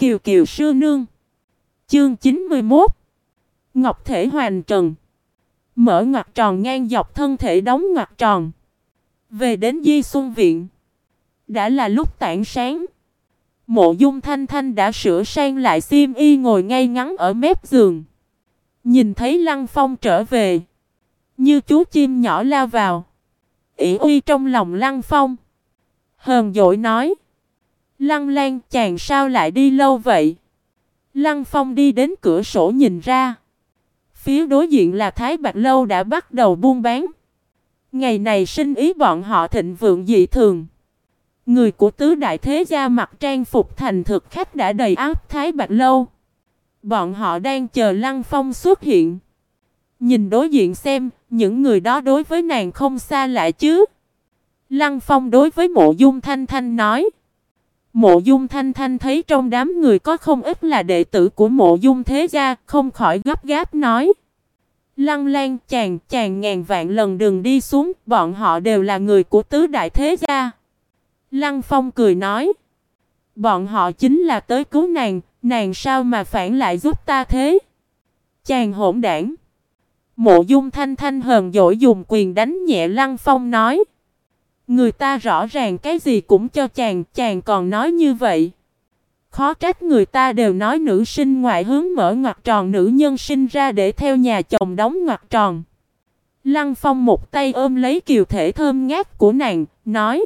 Kiều Kiều sư nương. Chương 91. Ngọc thể hoàn trần. Mở ngoặc tròn ngang dọc thân thể đóng ngoặc tròn. Về đến Di Xuân Viện. Đã là lúc tảng sáng. Mộ Dung Thanh Thanh đã sửa sang lại xiêm y ngồi ngay ngắn ở mép giường. Nhìn thấy Lăng Phong trở về. Như chú chim nhỏ lao vào. ỷ uy trong lòng Lăng Phong. Hờn dỗi nói. Lăng Lan, chàng sao lại đi lâu vậy? Lăng Phong đi đến cửa sổ nhìn ra. Phía đối diện là Thái Bạch Lâu đã bắt đầu buôn bán. Ngày này sinh ý bọn họ thịnh vượng dị thường. Người của tứ đại thế gia mặc trang phục thành thực khách đã đầy áp Thái Bạch Lâu. Bọn họ đang chờ Lăng Phong xuất hiện. Nhìn đối diện xem, những người đó đối với nàng không xa lạ chứ. Lăng Phong đối với Mộ Dung Thanh Thanh nói. Mộ Dung Thanh Thanh thấy trong đám người có không ít là đệ tử của Mộ Dung thế gia, không khỏi gấp gáp nói. Lăng Lan, chàng ngàn vạn lần đừng đi xuống, bọn họ đều là người của tứ đại thế gia. Lăng Phong cười nói. Bọn họ chính là tới cứu nàng sao mà phản lại giúp ta thế? Chàng hỗn đảng. Mộ Dung Thanh Thanh hờn dỗi dùng quyền đánh nhẹ Lăng Phong nói. Người ta rõ ràng cái gì cũng cho chàng còn nói như vậy. Khó trách người ta đều nói nữ sinh ngoại hướng mở ngoặc tròn, nữ nhân sinh ra để theo nhà chồng đóng ngoặc tròn. Lăng Phong một tay ôm lấy kiều thể thơm ngát của nàng, nói.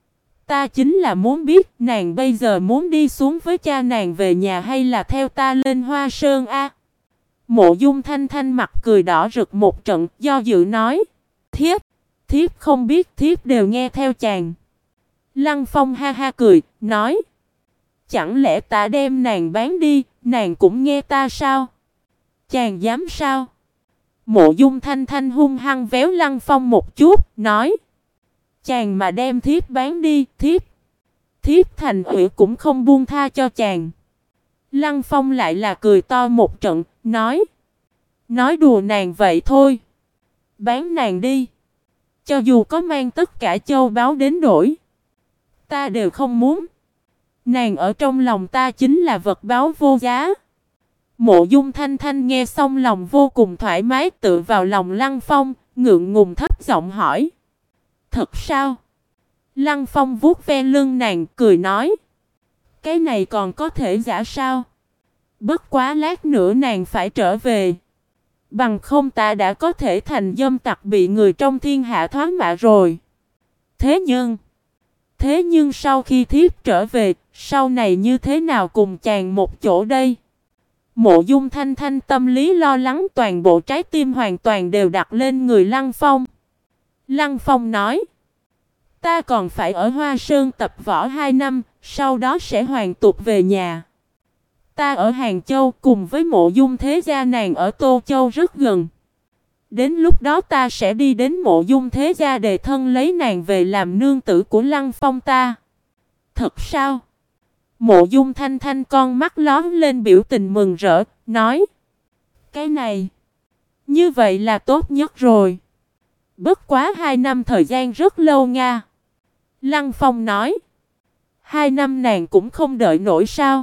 Ta chính là muốn biết nàng bây giờ muốn đi xuống với cha nàng về nhà hay là theo ta lên Hoa Sơn a? Mộ Dung Thanh Thanh mặt cười đỏ rực một trận, do dự nói. Thiếp không biết, thiếp đều nghe theo chàng. Lăng Phong ha ha cười, nói. Chẳng lẽ ta đem nàng bán đi, nàng cũng nghe ta sao? Chàng dám sao? Mộ Dung Thanh Thanh hung hăng véo Lăng Phong một chút, nói. Chàng mà đem thiếp bán đi, thiếp thành ủy cũng không buông tha cho chàng. Lăng Phong lại là cười to một trận, nói. Nói đùa nàng vậy thôi. Bán nàng đi. Cho dù có mang tất cả châu báu đến đổi, ta đều không muốn. Nàng ở trong lòng ta chính là vật báu vô giá. Mộ Dung Thanh Thanh nghe xong lòng vô cùng thoải mái, tựa vào lòng Lăng Phong, ngượng ngùng thấp giọng hỏi. Thật sao? Lăng Phong vuốt ve lưng nàng, cười nói. Cái này còn có thể giả sao? Bất quá lát nữa nàng phải trở về. Bằng không ta đã có thể thành dâm tặc bị người trong thiên hạ thoá mạ rồi. Thế nhưng sau khi thiếp trở về, sau này như thế nào cùng chàng một chỗ đây? Mộ Dung Thanh Thanh tâm lý lo lắng, toàn bộ trái tim hoàn toàn đều đặt lên người Lăng Phong. Lăng Phong nói. Ta còn phải ở Hoa Sơn tập võ 2 năm, sau đó sẽ hoàn tục về nhà. Ta ở Hàng Châu cùng với Mộ Dung thế gia nàng ở Tô Châu rất gần. Đến lúc đó ta sẽ đi đến Mộ Dung thế gia đề thân lấy nàng về làm nương tử của Lăng Phong ta. Thật sao? Mộ Dung Thanh Thanh con mắt lóe lên biểu tình mừng rỡ, nói. Cái này, như vậy là tốt nhất rồi. Bất quá 2 năm thời gian rất lâu nha. Lăng Phong nói. 2 năm nàng cũng không đợi nổi sao?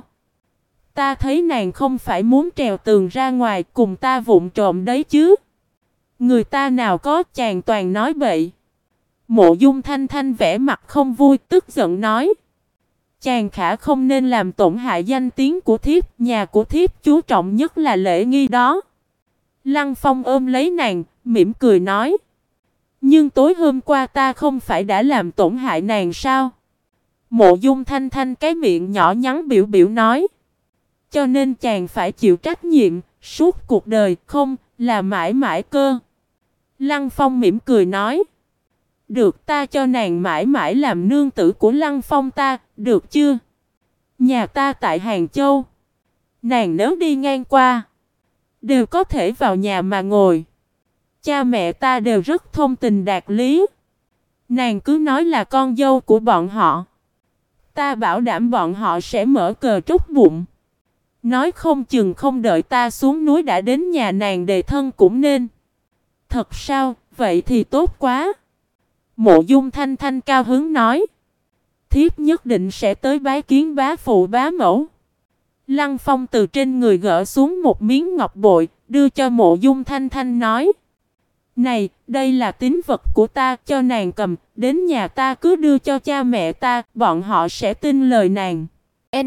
Ta thấy nàng không phải muốn trèo tường ra ngoài cùng ta vụng trộm đấy chứ. Người ta nào có, chàng toàn nói bậy. Mộ Dung Thanh Thanh vẻ mặt không vui, tức giận nói. Chàng khả không nên làm tổn hại danh tiếng của thiếp, nhà của thiếp chú trọng nhất là lễ nghi đó. Lăng Phong ôm lấy nàng, mỉm cười nói. Nhưng tối hôm qua ta không phải đã làm tổn hại nàng sao? Mộ Dung Thanh Thanh cái miệng nhỏ nhắn biểu biểu nói. Cho nên chàng phải chịu trách nhiệm, suốt cuộc đời, không, là mãi mãi cơ. Lăng Phong mỉm cười nói. Được, ta cho nàng mãi mãi làm nương tử của Lăng Phong ta, được chưa? Nhà ta tại Hàng Châu. Nàng nếu đi ngang qua, đều có thể vào nhà mà ngồi. Cha mẹ ta đều rất thông tình đạt lý. Nàng cứ nói là con dâu của bọn họ. Ta bảo đảm bọn họ sẽ mở cờ trút bụng. Nói không chừng không đợi ta xuống núi đã đến nhà nàng đề thân cũng nên. Thật sao? Vậy thì tốt quá. Mộ Dung Thanh Thanh cao hứng nói. Thiếp nhất định sẽ tới bái kiến bá phụ bá mẫu. Lăng Phong từ trên người gỡ xuống một miếng ngọc bội, đưa cho Mộ Dung Thanh Thanh nói: "Này, đây là tín vật của ta, cho nàng cầm, đến nhà ta cứ đưa cho cha mẹ ta, bọn họ sẽ tin lời nàng." N.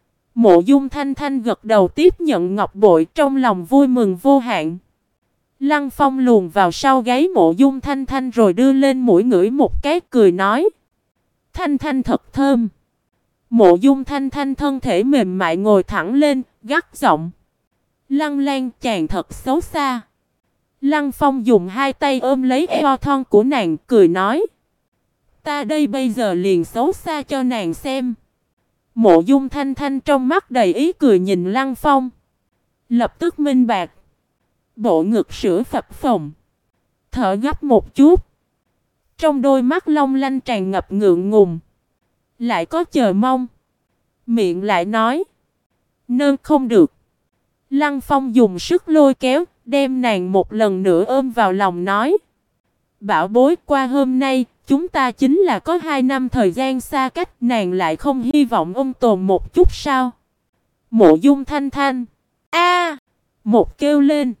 Mộ Dung Thanh Thanh gật đầu tiếp nhận ngọc bội, trong lòng vui mừng vô hạn. Lăng Phong luồn vào sau gáy Mộ Dung Thanh Thanh rồi đưa lên mũi ngửi một cái, cười nói: "Thanh Thanh thật thơm." Mộ Dung Thanh Thanh thân thể mềm mại ngồi thẳng lên, gắt giọng: "Lăng Lan, chàng thật xấu xa." Lăng Phong dùng hai tay ôm lấy eo thon của nàng, cười nói: "Ta đây bây giờ liền xấu xa cho nàng xem." Mộ Dung Thanh Thanh trong mắt đầy ý cười nhìn Lăng Phong, lập tức minh bạch. Bộ ngực sữa phập phồng, thở gấp một chút, trong đôi mắt long lanh tràn ngập ngượng ngùng, lại có chờ mong. Miệng lại nói: "Nương không được." Lăng Phong dùng sức lôi kéo, đem nàng một lần nữa ôm vào lòng nói: "Bảo bối, qua hôm nay, chúng ta chính là có 2 năm thời gian xa cách, nàng lại không hy vọng ôm tồn một chút sao?" Mộ Dung Thanh Thanh a một kêu lên,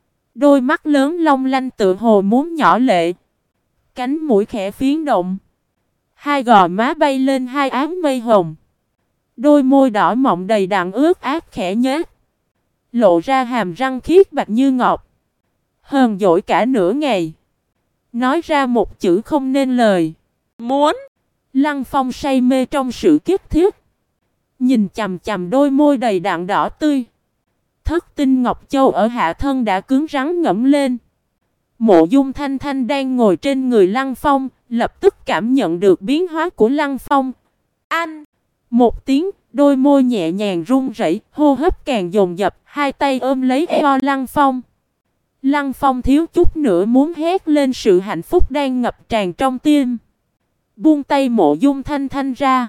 đôi mắt lớn long lanh tựa hồ muốn nhỏ lệ, cánh mũi khẽ phiến động, hai gò má bay lên hai áng mây hồng, đôi môi đỏ mọng đầy đặn ướt át khẽ nhếch, lộ ra hàm răng khiết bạch như ngọc. Hờn dỗi cả nửa ngày, nói ra một chữ không nên lời: "Muốn." Lăng Phong say mê trong sự kiếp thiết, nhìn chằm chằm đôi môi đầy đặn đỏ tươi. Thất tinh ngọc châu ở hạ thân đã cứng rắn ngẫm lên. Mộ Dung Thanh Thanh đang ngồi trên người Lăng Phong, lập tức cảm nhận được biến hóa của Lăng Phong. Anh! Một tiếng, đôi môi nhẹ nhàng run rẩy, hô hấp càng dồn dập, hai tay ôm lấy eo Lăng Phong. Lăng Phong thiếu chút nữa muốn hét lên sự hạnh phúc đang ngập tràn trong tim. Buông tay Mộ Dung Thanh Thanh ra,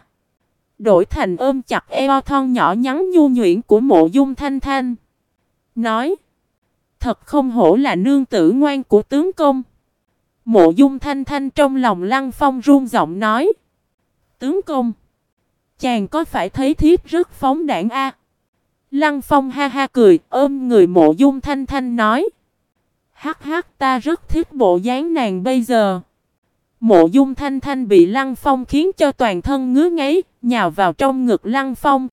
đổi thành ôm chặt eo thon nhỏ nhắn nhu nhuyễn của Mộ Dung Thanh Thanh, nói: "Thật không hổ là nương tử ngoan của tướng công." Mộ Dung Thanh Thanh trong lòng Lăng Phong run giọng nói: "Tướng công, chàng có phải thấy thiếp rất phóng đãng a?" Lăng Phong ha ha cười, ôm người Mộ Dung Thanh Thanh nói: "Hắc hắc, ta rất thích bộ dáng nàng bây giờ." Mộ Dung Thanh Thanh bị Lăng Phong khiến cho toàn thân ngứa ngáy, nhào vào trong ngực Lăng Phong.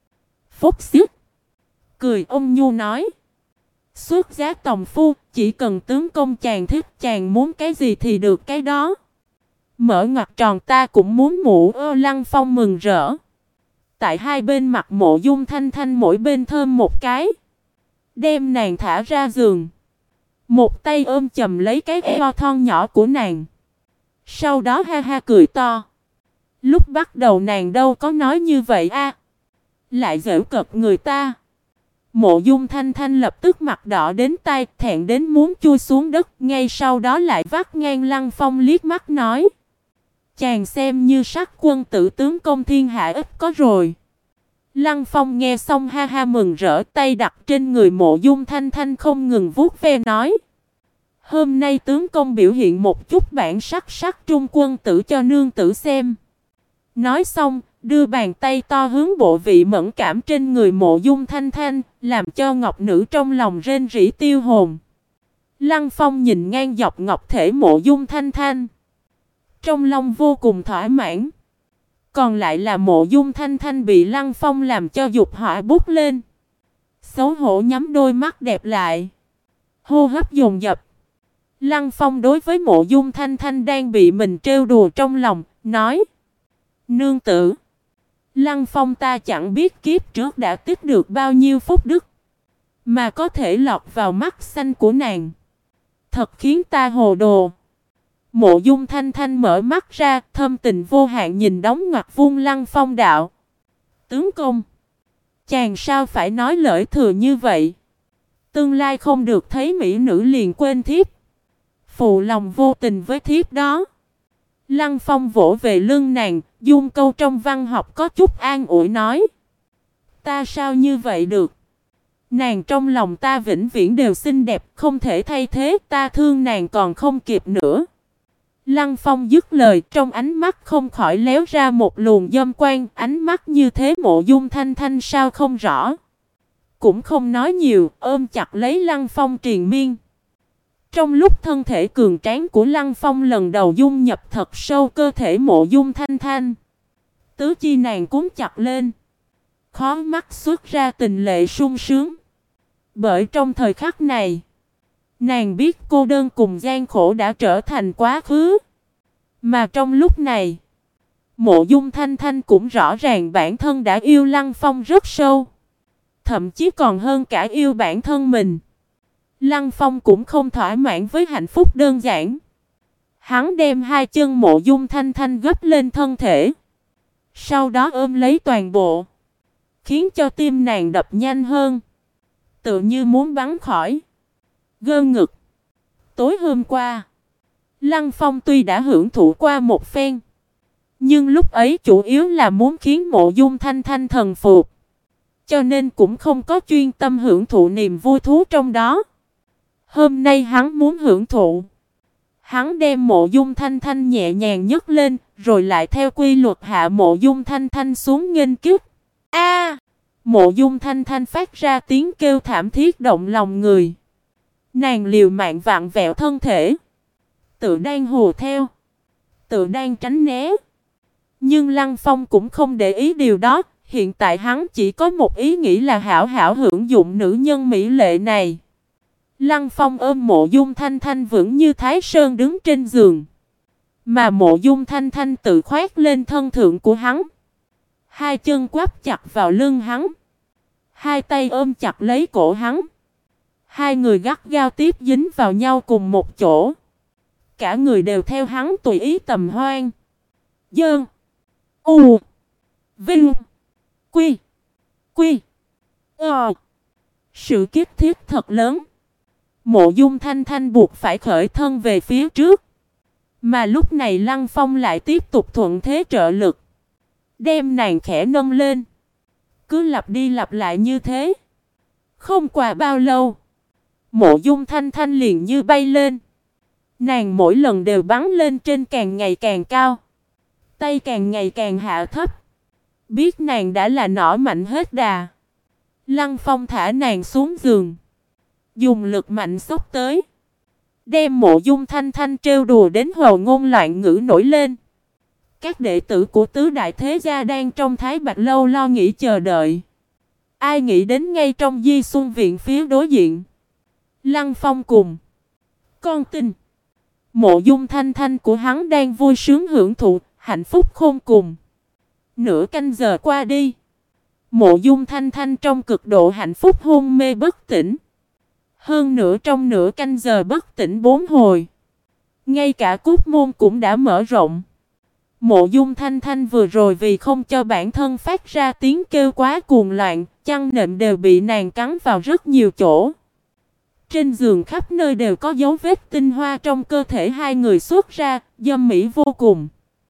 Phúc xít, cười ôm nhu nói: "Xuất giá tòng phu, chỉ cần tướng công chàng thích, chàng muốn cái gì thì được cái đó." Mở ngoặc tròn, ta cũng muốn mụ ơ. Lăng Phong mừng rỡ. Tại hai bên mặt Mộ Dung Thanh Thanh mỗi bên thơm một cái, đem nàng thả ra giường, một tay ôm chầm lấy cái eo thon nhỏ của nàng. Sau đó ha ha cười to. Lúc bắt đầu nàng đâu có nói như vậy a, lại giễu cợt người ta. Mộ Dung Thanh Thanh lập tức mặt đỏ đến tai, thẹn đến muốn chui xuống đất, ngay sau đó lại vắt ngang Lăng Phong liếc mắt nói: "Chàng xem như sắc quân tử tướng công thiên hạ ít có rồi." Lăng Phong nghe xong ha ha mừng rỡ, tay đặt trên người Mộ Dung Thanh Thanh không ngừng vuốt ve nói: "Hôm nay tướng công biểu hiện một chút bản sắc sắc trung quân tử cho nương tử xem." Nói xong, đưa bàn tay to hướng bộ vị mẫn cảm trên người Mộ Dung Thanh Thanh, làm cho ngọc nữ trong lòng rên rỉ tiêu hồn. Lăng Phong nhìn ngang dọc ngọc thể Mộ Dung Thanh Thanh, trong lòng vô cùng thỏa mãn. Còn lại là Mộ Dung Thanh Thanh bị Lăng Phong làm cho dục hỏa bút lên, xấu hổ nhắm đôi mắt đẹp lại, hô hấp dồn dập. Lăng Phong đối với Mộ Dung Thanh Thanh đang bị mình trêu đùa trong lòng, nói: "Nương tử, Lăng Phong ta chẳng biết kiếp trước đã tích được bao nhiêu phúc đức, mà có thể lọt vào mắt xanh của nàng, thật khiến ta hồ đồ." Mộ Dung Thanh Thanh mở mắt ra, thâm tình vô hạn nhìn đóng ngoặc vuông Lăng Phong đạo: "Tướng công, chàng sao phải nói lời thừa như vậy? Tương lai không được thấy mỹ nữ liền quên thiếp, phụ lòng vô tình với thiếp đó." Lăng Phong vỗ về lưng nàng, dung câu trong văn học có chút an ủi nói: "Ta sao như vậy được? Nàng trong lòng ta vĩnh viễn đều xinh đẹp, không thể thay thế, ta thương nàng còn không kịp nữa." Lăng Phong dứt lời, trong ánh mắt không khỏi léo ra một luồng dâm quan, ánh mắt như thế Mộ Dung Thanh Thanh sao không rõ. Cũng không nói nhiều, ôm chặt lấy Lăng Phong triền miên. Trong lúc thân thể cường tráng của Lăng Phong lần đầu dung nhập thật sâu cơ thể Mộ Dung Thanh Thanh, tứ chi nàng cuốn chặt lên, khó mắt xuất ra tình lệ sung sướng. Bởi trong thời khắc này, nàng biết cô đơn cùng gian khổ đã trở thành quá khứ. Mà trong lúc này, Mộ Dung Thanh Thanh cũng rõ ràng bản thân đã yêu Lăng Phong rất sâu. Thậm chí còn hơn cả yêu bản thân mình. Lăng Phong cũng không thỏa mãn với hạnh phúc đơn giản. Hắn đem hai chân Mộ Dung Thanh Thanh gấp lên thân thể. Sau đó ôm lấy toàn bộ, khiến cho tim nàng đập nhanh hơn, tự như muốn bắn khỏi gơ ngực. Tối hôm qua, Lăng Phong tuy đã hưởng thụ qua một phen, nhưng lúc ấy chủ yếu là muốn khiến Mộ Dung Thanh Thanh thần phục, cho nên cũng không có chuyên tâm hưởng thụ niềm vui thú trong đó. Hôm nay hắn muốn hưởng thụ. Hắn đem Mộ Dung Thanh Thanh nhẹ nhàng nhấc lên, rồi lại theo quy luật hạ Mộ Dung Thanh Thanh xuống nghênh kích. A! Mộ Dung Thanh Thanh phát ra tiếng kêu thảm thiết động lòng người. Nàng liều mạng vặn vẹo thân thể, tự đang hùa theo, tự đang tránh né. Nhưng Lăng Phong cũng không để ý điều đó. Hiện tại hắn chỉ có một ý nghĩ là hảo hảo hưởng dụng nữ nhân mỹ lệ này. Lăng Phong ôm Mộ Dung Thanh Thanh vững như Thái Sơn đứng trên giường, mà Mộ Dung Thanh Thanh tự khoét lên thân thượng của hắn. Hai chân quắp chặt vào lưng hắn, hai tay ôm chặt lấy cổ hắn. Hai người gắt gao tiếp dính vào nhau cùng một chỗ. Cả người đều theo hắn tùy ý tầm hoan. Dơn. U. Vinh. Quy. Quy. Sự kiếp thiết thật lớn. Mộ Dung Thanh Thanh buộc phải khởi thân về phía trước. Mà lúc này Lăng Phong lại tiếp tục thuận thế trợ lực, đem nàng khẽ nâng lên. Cứ lặp đi lặp lại như thế. Không qua bao lâu, Mộ Dung Thanh Thanh liền như bay lên. Nàng mỗi lần đều bắn lên trên càng ngày càng cao, tay càng ngày càng hạ thấp. Biết nàng đã là nỏ mạnh hết đà, Lăng Phong thả nàng xuống giường, dùng lực mạnh xốc tới, đem Mộ Dung Thanh Thanh trêu đùa đến hồ ngôn loạn ngữ nổi lên. Các đệ tử của tứ đại thế gia đang trong Thái Bạch Lâu lo nghĩ chờ đợi. Ai nghĩ đến ngay trong Di Xuân Viện phía đối diện, Lăng Phong cùng con tin Mộ Dung Thanh Thanh của hắn đang vui sướng hưởng thụ, hạnh phúc khôn cùng. Nửa canh giờ qua đi, Mộ Dung Thanh Thanh trong cực độ hạnh phúc hôn mê bất tỉnh. Hơn nữa trong nửa canh giờ bất tỉnh 4 hồi, ngay cả cút môn cũng đã mở rộng. Mộ Dung Thanh Thanh vừa rồi vì không cho bản thân phát ra tiếng kêu quá cuồng loạn, chăn nệm đều bị nàng cắn vào rất nhiều chỗ. Trên giường khắp nơi đều có dấu vết tinh hoa trong cơ thể hai người xuất ra, dâm mỹ vô cùng.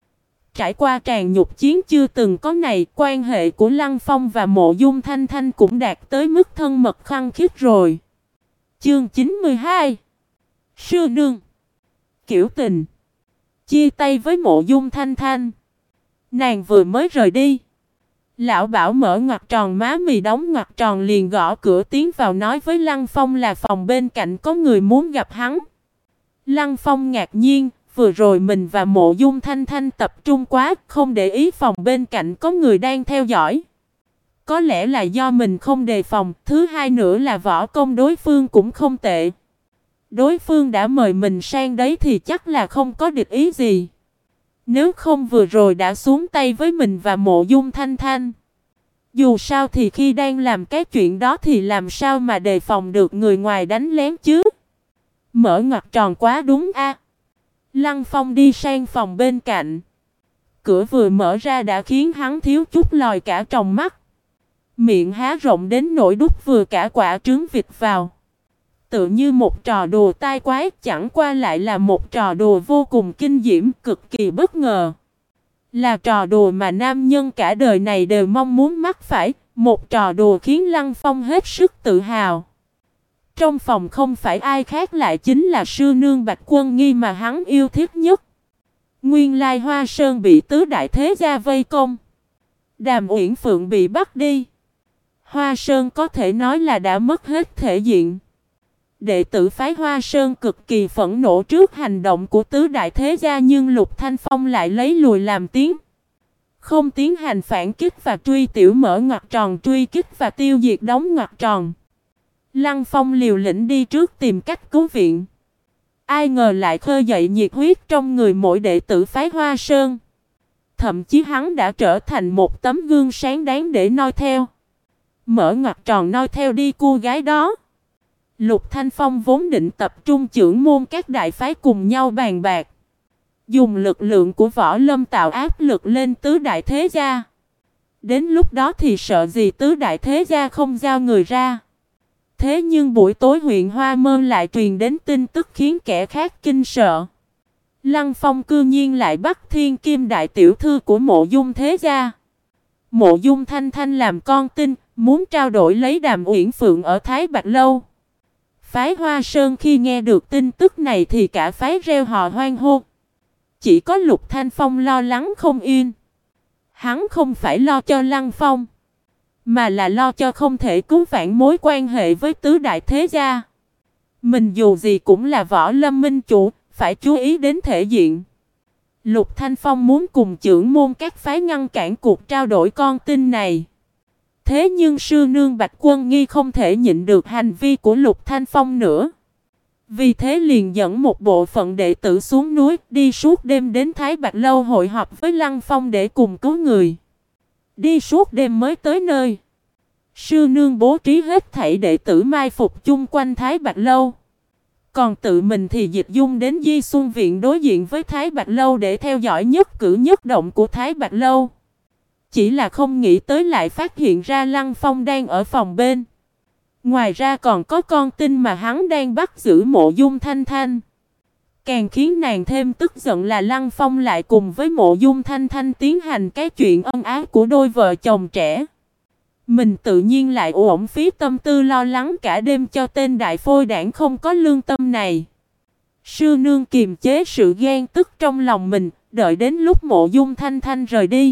Trải qua tràn nhục chiến chưa từng có này, quan hệ của Lăng Phong và Mộ Dung Thanh Thanh cũng đạt tới mức thân mật khăng khít rồi. Chương 92. Sư nương. Kiểu tình. Chia tay với Mộ Dung Thanh Thanh, nàng vừa mới rời đi, lão Bảo mở ngoặc tròn má mì đóng ngoặc tròn liền gõ cửa tiến vào nói với Lăng Phong là phòng bên cạnh có người muốn gặp hắn. Lăng Phong ngạc nhiên, vừa rồi mình và Mộ Dung Thanh Thanh tập trung quá, không để ý phòng bên cạnh có người đang theo dõi. Có lẽ là do mình không đề phòng, thứ hai nữa là võ công đối phương cũng không tệ. Đối phương đã mời mình sang đấy thì chắc là không có địch ý gì. Nếu không vừa rồi đã xuống tay với mình và Mộ Dung Thanh Thanh. Dù sao thì khi đang làm cái chuyện đó thì làm sao mà đề phòng được người ngoài đánh lén chứ. Mở ngoặc tròn quá đúng a. Lăng Phong đi sang phòng bên cạnh. Cửa vừa mở ra đã khiến hắn thiếu chút lòi cả tròng mắt. Miệng há rộng đến nỗi đút vừa cả quả trứng vịt vào. Tự như một trò đùa tai quái, chẳng qua lại là một trò đùa vô cùng kinh diễm, cực kỳ bất ngờ. Là trò đùa mà nam nhân cả đời này đều mong muốn mắc phải, một trò đùa khiến Lăng Phong hết sức tự hào. Trong phòng không phải ai khác lại chính là sư nương Bạch Quân Nghi mà hắn yêu thích nhất. Nguyên lai Hoa Sơn bị tứ đại thế gia vây công. Đàm Uyển Phượng bị bắt đi. Hoa Sơn có thể nói là đã mất hết thể diện. Đệ tử phái Hoa Sơn cực kỳ phẫn nộ trước hành động của tứ đại thế gia, nhưng Lục Thanh Phong lại lấy lùi làm tiến. Không tiến hành phản kích và truy tiểu, mở ngoặc tròn truy kích và tiêu diệt đóng ngoặc tròn. Lăng Phong liều lĩnh đi trước tìm cách cứu viện. Ai ngờ lại khơi dậy nhiệt huyết trong người mỗi đệ tử phái Hoa Sơn. Thậm chí hắn đã trở thành một tấm gương sáng đáng để noi theo. Mở ngoặc tròn noi theo đi cô gái đó. Lục Thanh Phong vốn định tập trung chưởng môn các đại phái cùng nhau bàn bạc, dùng lực lượng của Võ Lâm tạo áp lực lên tứ đại thế gia. Đến lúc đó thì sợ gì tứ đại thế gia không giao người ra. Thế nhưng buổi tối huyện Hoa Mơ lại truyền đến tin tức khiến kẻ khác kinh sợ. Lăng Phong cư nhiên lại bắt thiên kim đại tiểu thư của Mộ Dung thế gia, Mộ Dung Thanh Thanh làm con tin, muốn trao đổi lấy Đàm Uyển Phượng ở Thái Bạch Lâu. Phái Hoa Sơn khi nghe được tin tức này thì cả phái reo hò hoan hô. Chỉ có Lục Thanh Phong lo lắng không yên. Hắn không phải lo cho Lăng Phong, mà là lo cho không thể cứu vãn mối quan hệ với tứ đại thế gia. Mình dù gì cũng là Võ Lâm minh chủ, phải chú ý đến thể diện. Lục Thanh Phong muốn cùng chưởng môn các phái ngăn cản cuộc trao đổi con tin này. Thế nhưng sư nương Bạch Quân Nghi không thể nhịn được hành vi của Lục Thanh Phong nữa. Vì thế liền dẫn một bộ phận đệ tử xuống núi, đi suốt đêm đến Thái Bạch Lâu hội họp với Lăng Phong để cùng cứu người. Đi suốt đêm mới tới nơi. Sư nương bố trí hết thảy đệ tử mai phục chung quanh Thái Bạch Lâu. Còn tự mình thì dịch dung đến Di Xuân Viện đối diện với Thái Bạch Lâu để theo dõi nhất cử nhất động của Thái Bạch Lâu. Chỉ là không nghĩ tới lại phát hiện ra Lăng Phong đang ở phòng bên. Ngoài ra còn có con tin mà hắn đang bắt giữ Mộ Dung Thanh Thanh. Càng khiến nàng thêm tức giận là Lăng Phong lại cùng với Mộ Dung Thanh Thanh tiến hành cái chuyện ân ái của đôi vợ chồng trẻ. Mình tự nhiên lại uổng phí tâm tư lo lắng cả đêm cho tên đại phôi đảng không có lương tâm này. Sư nương kiềm chế sự ghen tức trong lòng mình, đợi đến lúc Mộ Dung Thanh Thanh rời đi.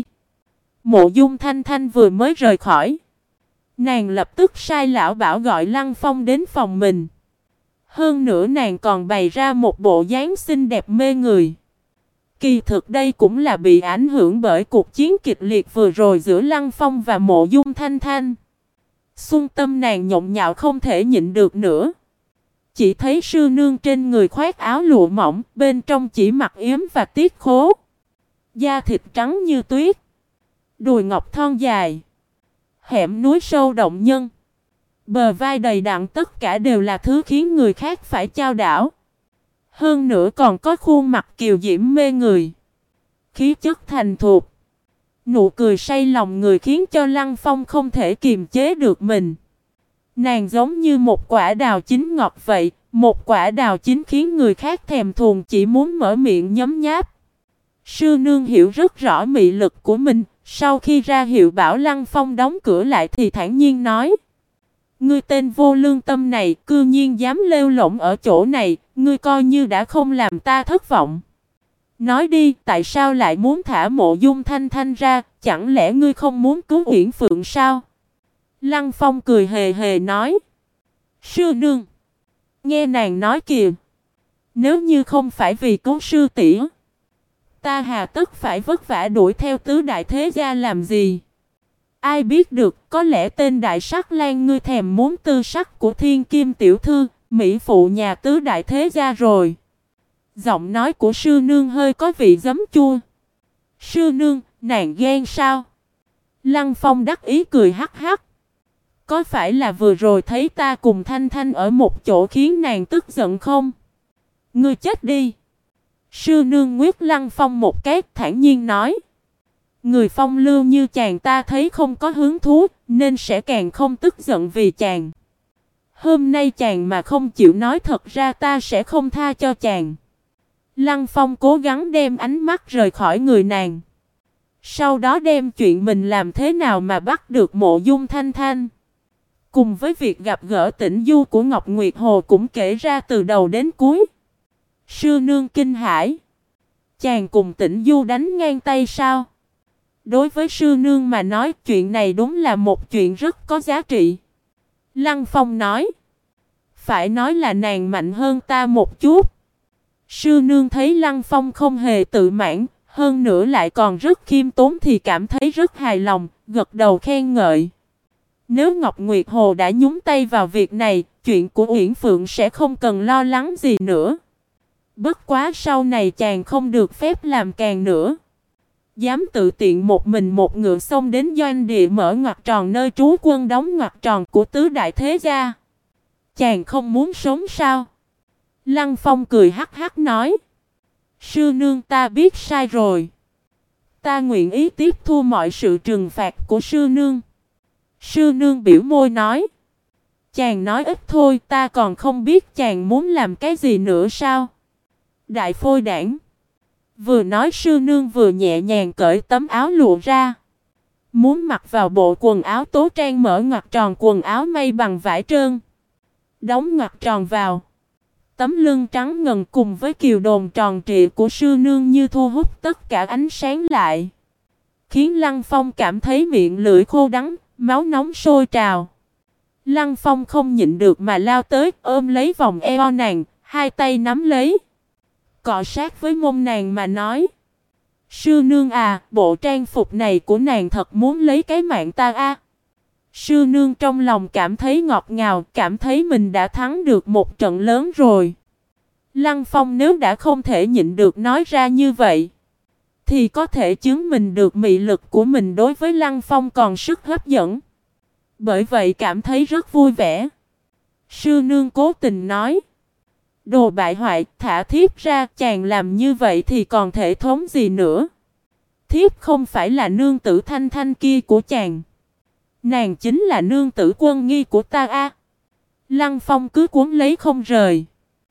Mộ Dung Thanh Thanh vừa mới rời khỏi, nàng lập tức sai lão bảo gọi Lăng Phong đến phòng mình. Hơn nữa nàng còn bày ra một bộ dáng xinh đẹp mê người. Kỳ thực đây cũng là bị ảnh hưởng bởi cuộc chiến kịch liệt vừa rồi giữa Lăng Phong và Mộ Dung Thanh Thanh. Xuân tâm nàng nhộn nhạo không thể nhịn được nữa. Chỉ thấy sư nương trên người khoác áo lụa mỏng, bên trong chỉ mặc yếm và tiết khố. Da thịt trắng như tuyết, đùi ngọc thon dài, hẻm núi sâu động nhân, bờ vai đầy đặn, tất cả đều là thứ khiến người khác phải chao đảo. Hơn nữa còn có khuôn mặt kiều diễm mê người, khí chất thành thục, nụ cười say lòng người khiến cho Lăng Phong không thể kiềm chế được mình. Nàng giống như một quả đào chín ngọt vậy, một quả đào chín khiến người khác thèm thuồng chỉ muốn mở miệng nhấm nháp. Sư nương hiểu rất rõ mị lực của mình, sau khi ra hiệu bảo Lăng Phong đóng cửa lại thì thản nhiên nói: "Ngươi tên vô lương tâm này, cư nhiên dám lêu lổng ở chỗ này, ngươi coi như đã không làm ta thất vọng. Nói đi, tại sao lại muốn thả Mộ Dung Thanh Thanh ra, chẳng lẽ ngươi không muốn cứu Uyển Phượng sao?" Lăng Phong cười hề hề nói: "Sư nương, nghe nàng nói kìa, nếu như không phải vì cứu sư tỷ, ta hà tất phải vất vả đuổi theo tứ đại thế gia làm gì? Ai biết được, có lẽ tên đại sắc lang ngươi thèm muốn tư sắc của thiên kim tiểu thư, mỹ phụ nhà tứ đại thế gia rồi." Giọng nói của sư nương hơi có vị giấm chua. "Sư nương, nàng ghen sao?" Lăng Phong đắc ý cười hắc hắc. "Có phải là vừa rồi thấy ta cùng Thanh Thanh ở một chỗ khiến nàng tức giận không? Ngươi chết đi." Sư nương nguyết Lăng Phong một cái, thản nhiên nói: "Người phong lưu như chàng ta thấy không có hứng thú, nên sẽ càng không tức giận vì chàng. Hôm nay chàng mà không chịu nói thật ra ta sẽ không tha cho chàng." Lăng Phong cố gắng đem ánh mắt rời khỏi người nàng. Sau đó đem chuyện mình làm thế nào mà bắt được Mộ Dung Thanh Thanh, cùng với việc gặp gỡ Tĩnh Du của Ngọc Nguyệt Hồ cũng kể ra từ đầu đến cuối. Sư nương kinh hãi. Chàng cùng Tĩnh Du đánh ngang tay sao? Đối với sư nương mà nói chuyện này đúng là một chuyện rất có giá trị. Lăng Phong nói. Phải nói là nàng mạnh hơn ta một chút. Sư nương thấy Lăng Phong không hề tự mãn, hơn nữa lại còn rất khiêm tốn thì cảm thấy rất hài lòng, gật đầu khen ngợi. Nếu Ngọc Nguyệt Hồ đã nhúng tay vào việc này, chuyện của Uyển Phượng sẽ không cần lo lắng gì nữa. Bất quá sau này chàng không được phép làm càng nữa. Dám tự tiện một mình một ngựa xông đến doanh địa mở ngoặc tròn nơi trú quân đóng ngoặc tròn của tứ đại thế gia. Chàng không muốn sống sao? Lăng Phong cười hắc hắc nói. Sư nương ta biết sai rồi. Ta nguyện ý tiếp thu mọi sự trừng phạt của sư nương. Sư nương biểu môi nói. Chàng nói ít thôi, ta còn không biết chàng muốn làm cái gì nữa sao? Đại phôi đảng. Vừa nói sư nương vừa nhẹ nhàng cởi tấm áo lụa ra. Muốn mặc vào bộ quần áo tố trang mở ngoặc tròn quần áo may bằng vải trơn. Đóng ngoặc tròn vào. Tấm lưng trắng ngần cùng với kiều đồn tròn trịa của sư nương như thu hút tất cả ánh sáng lại. Khiến Lăng Phong cảm thấy miệng lưỡi khô đắng, máu nóng sôi trào. Lăng Phong không nhịn được mà lao tới ôm lấy vòng eo nàng, hai tay nắm lấy. Cọ sát với mông nàng mà nói. Sư nương à, bộ trang phục này của nàng thật muốn lấy cái mạng ta a. Sư nương trong lòng cảm thấy ngọt ngào, cảm thấy mình đã thắng được một trận lớn rồi. Lăng Phong nếu đã không thể nhịn được nói ra như vậy, thì có thể chứng minh được mị lực của mình đối với Lăng Phong còn sức hấp dẫn. Bởi vậy cảm thấy rất vui vẻ. Sư nương cố tình nói. Đồ bại hoại, thả thiếp ra, chàng làm như vậy thì còn thể thống gì nữa. Thiếp không phải là nương tử Thanh Thanh kia của chàng. Nàng chính là nương tử Quân Nghi của ta a. Lăng Phong cứ cuốn lấy không rời.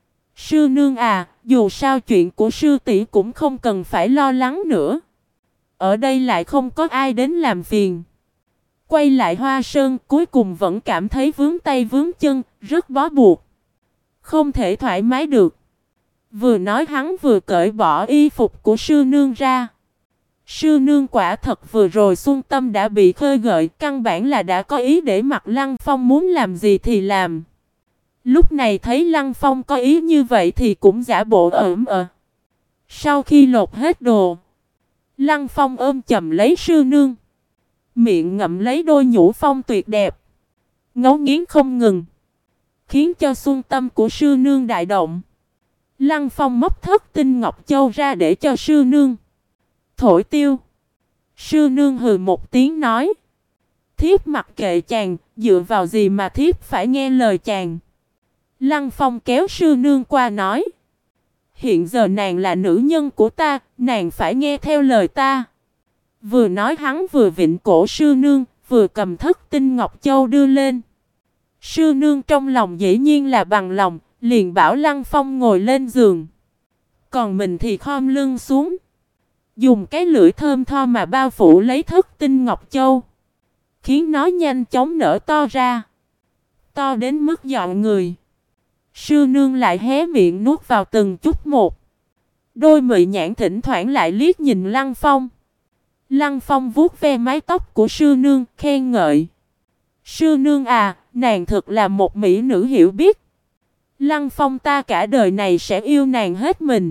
Sư nương à, dù sao chuyện của sư tỷ cũng không cần phải lo lắng nữa. Ở đây lại không có ai đến làm phiền. Quay lại Hoa Sơn cuối cùng vẫn cảm thấy vướng tay vướng chân, rất bó buộc. Không thể thoải mái được. Vừa nói hắn vừa cởi bỏ y phục của sư nương ra. Sư nương quả thật vừa rồi Xuân Tâm đã bị khơi gợi, căn bản là đã có ý để mặc Lăng Phong muốn làm gì thì làm. Lúc này thấy Lăng Phong có ý như vậy thì cũng giả bộ ỡm ờ. Sau khi lột hết đồ, Lăng Phong ôm chầm lấy sư nương. Miệng ngậm lấy đôi nhũ phong tuyệt đẹp. Ngấu nghiến không ngừng. Khiến cho Xuân Tâm của sư nương đại động. Lăng Phong móc thất tinh ngọc châu ra để cho sư nương thổi tiêu. Sư nương hừ một tiếng nói. Thiếp mặc kệ chàng, dựa vào gì mà thiếp phải nghe lời chàng. Lăng Phong kéo sư nương qua nói. Hiện giờ nàng là nữ nhân của ta, nàng phải nghe theo lời ta. Vừa nói hắn vừa vịn cổ sư nương, vừa cầm thất tinh ngọc châu đưa lên. Sư nương trong lòng dĩ nhiên là bằng lòng, liền bảo Lăng Phong ngồi lên giường. Còn mình thì khom lưng xuống. Dùng cái lưỡi thơm tho mà bao phủ lấy thất tinh ngọc châu. Khiến nó nhanh chóng nở to ra. To đến mức dọn người. Sư nương lại hé miệng nuốt vào từng chút một. Đôi mị nhãn thỉnh thoảng lại liếc nhìn Lăng Phong. Lăng Phong vuốt ve mái tóc của sư nương, khen ngợi. Sư nương à, nàng thật là một mỹ nữ hiểu biết. Lăng Phong ta cả đời này sẽ yêu nàng hết mình.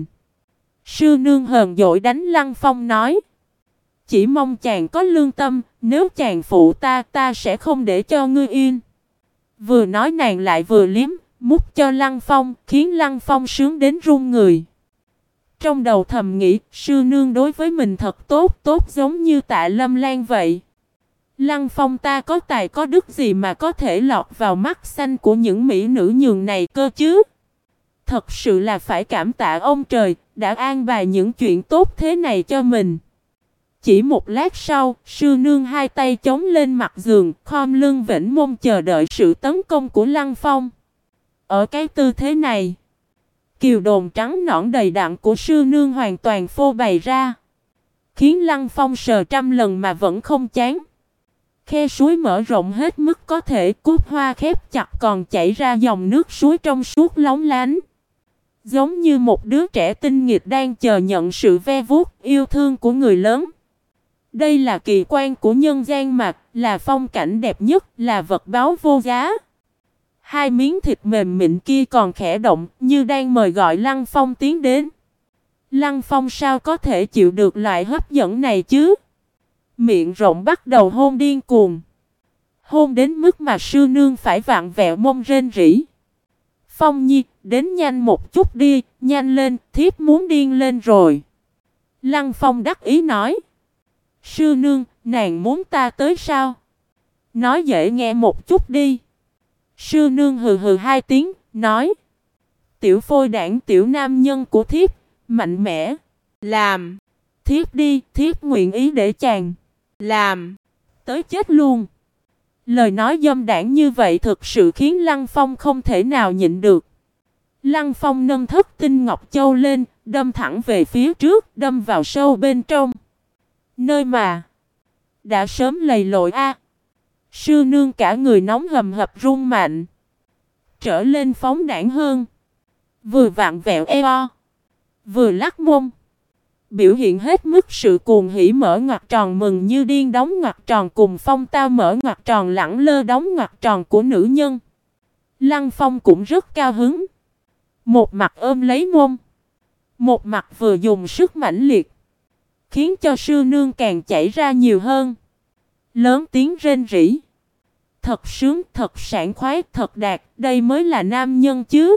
Sư nương hờn dỗi đánh Lăng Phong nói. Chỉ mong chàng có lương tâm, nếu chàng phụ ta, ta sẽ không để cho ngươi yên. Vừa nói nàng lại vừa liếm, mút cho Lăng Phong, khiến Lăng Phong sướng đến run người. Trong đầu thầm nghĩ, sư nương đối với mình thật tốt, tốt giống như Tạ Lâm Lan vậy. Lăng Phong ta có tài có đức gì mà có thể lọt vào mắt xanh của những mỹ nữ nhường này cơ chứ? Thật sự là phải cảm tạ ông trời, đã an bài những chuyện tốt thế này cho mình. Chỉ một lát sau, sư nương hai tay chống lên mặt giường, khom lưng vểnh mông chờ đợi sự tấn công của Lăng Phong. Ở cái tư thế này, kiều đồn trắng nõn đầy đặn của sư nương hoàn toàn phô bày ra, khiến Lăng Phong sờ trăm lần mà vẫn không chán. Khe suối mở rộng hết mức có thể, cúc hoa khép chặt còn chảy ra dòng nước suối trong suốt lóng lánh. giống như một đứa trẻ tinh nghịch đang chờ nhận sự ve vuốt yêu thương của người lớn. Đây là kỳ quan của nhân gian mà, là phong cảnh đẹp nhất, là vật báu vô giá. Hai miếng thịt mềm mịn kia còn khẽ động, như đang mời gọi Lăng Phong tiến đến. Lăng Phong sao có thể chịu được loại hấp dẫn này chứ? Miệng rộng bắt đầu hôn điên cuồng. Hôn đến mức mà sư nương phải vặn vẹo mông rên rỉ. Phong Nhi, đến nhanh một chút đi, nhanh lên, thiếp muốn điên lên rồi. Lăng Phong đắc ý nói. Sư nương, nàng muốn ta tới sao? Nói dễ nghe một chút đi. Sư nương hừ hừ hai tiếng, nói. Tiểu phôi đảng tiểu nam nhân của thiếp, mạnh mẽ. Làm. Thiếp đi, thiếp nguyện ý để chàng. Làm. Tới chết luôn. Lời nói dâm đảng như vậy thực sự khiến Lăng Phong không thể nào nhịn được. Lăng Phong nâng thất tinh ngọc châu lên, đâm thẳng về phía trước, đâm vào sâu bên trong. Nơi mà đã sớm lầy lội a. Sư nương cả người nóng hầm hập run mạnh, trở lên phóng đãng hơn. Vừa vặn vẹo eo, vừa lắc mông, biểu hiện hết mức sự cuồng hỉ, mở ngoặc tròn mừng như điên, đóng ngoặc tròn cùng phong tao mở ngoặc tròn lẳng lơ đóng ngoặc tròn của nữ nhân. Lăng Phong cũng rất cao hứng. Một mặt ôm lấy mông, một mặt vừa dùng sức mãnh liệt, khiến cho sư nương càng chảy ra nhiều hơn. Lớn tiếng rên rỉ. Thật sướng, thật sảng khoái, thật đạt, đây mới là nam nhân chứ.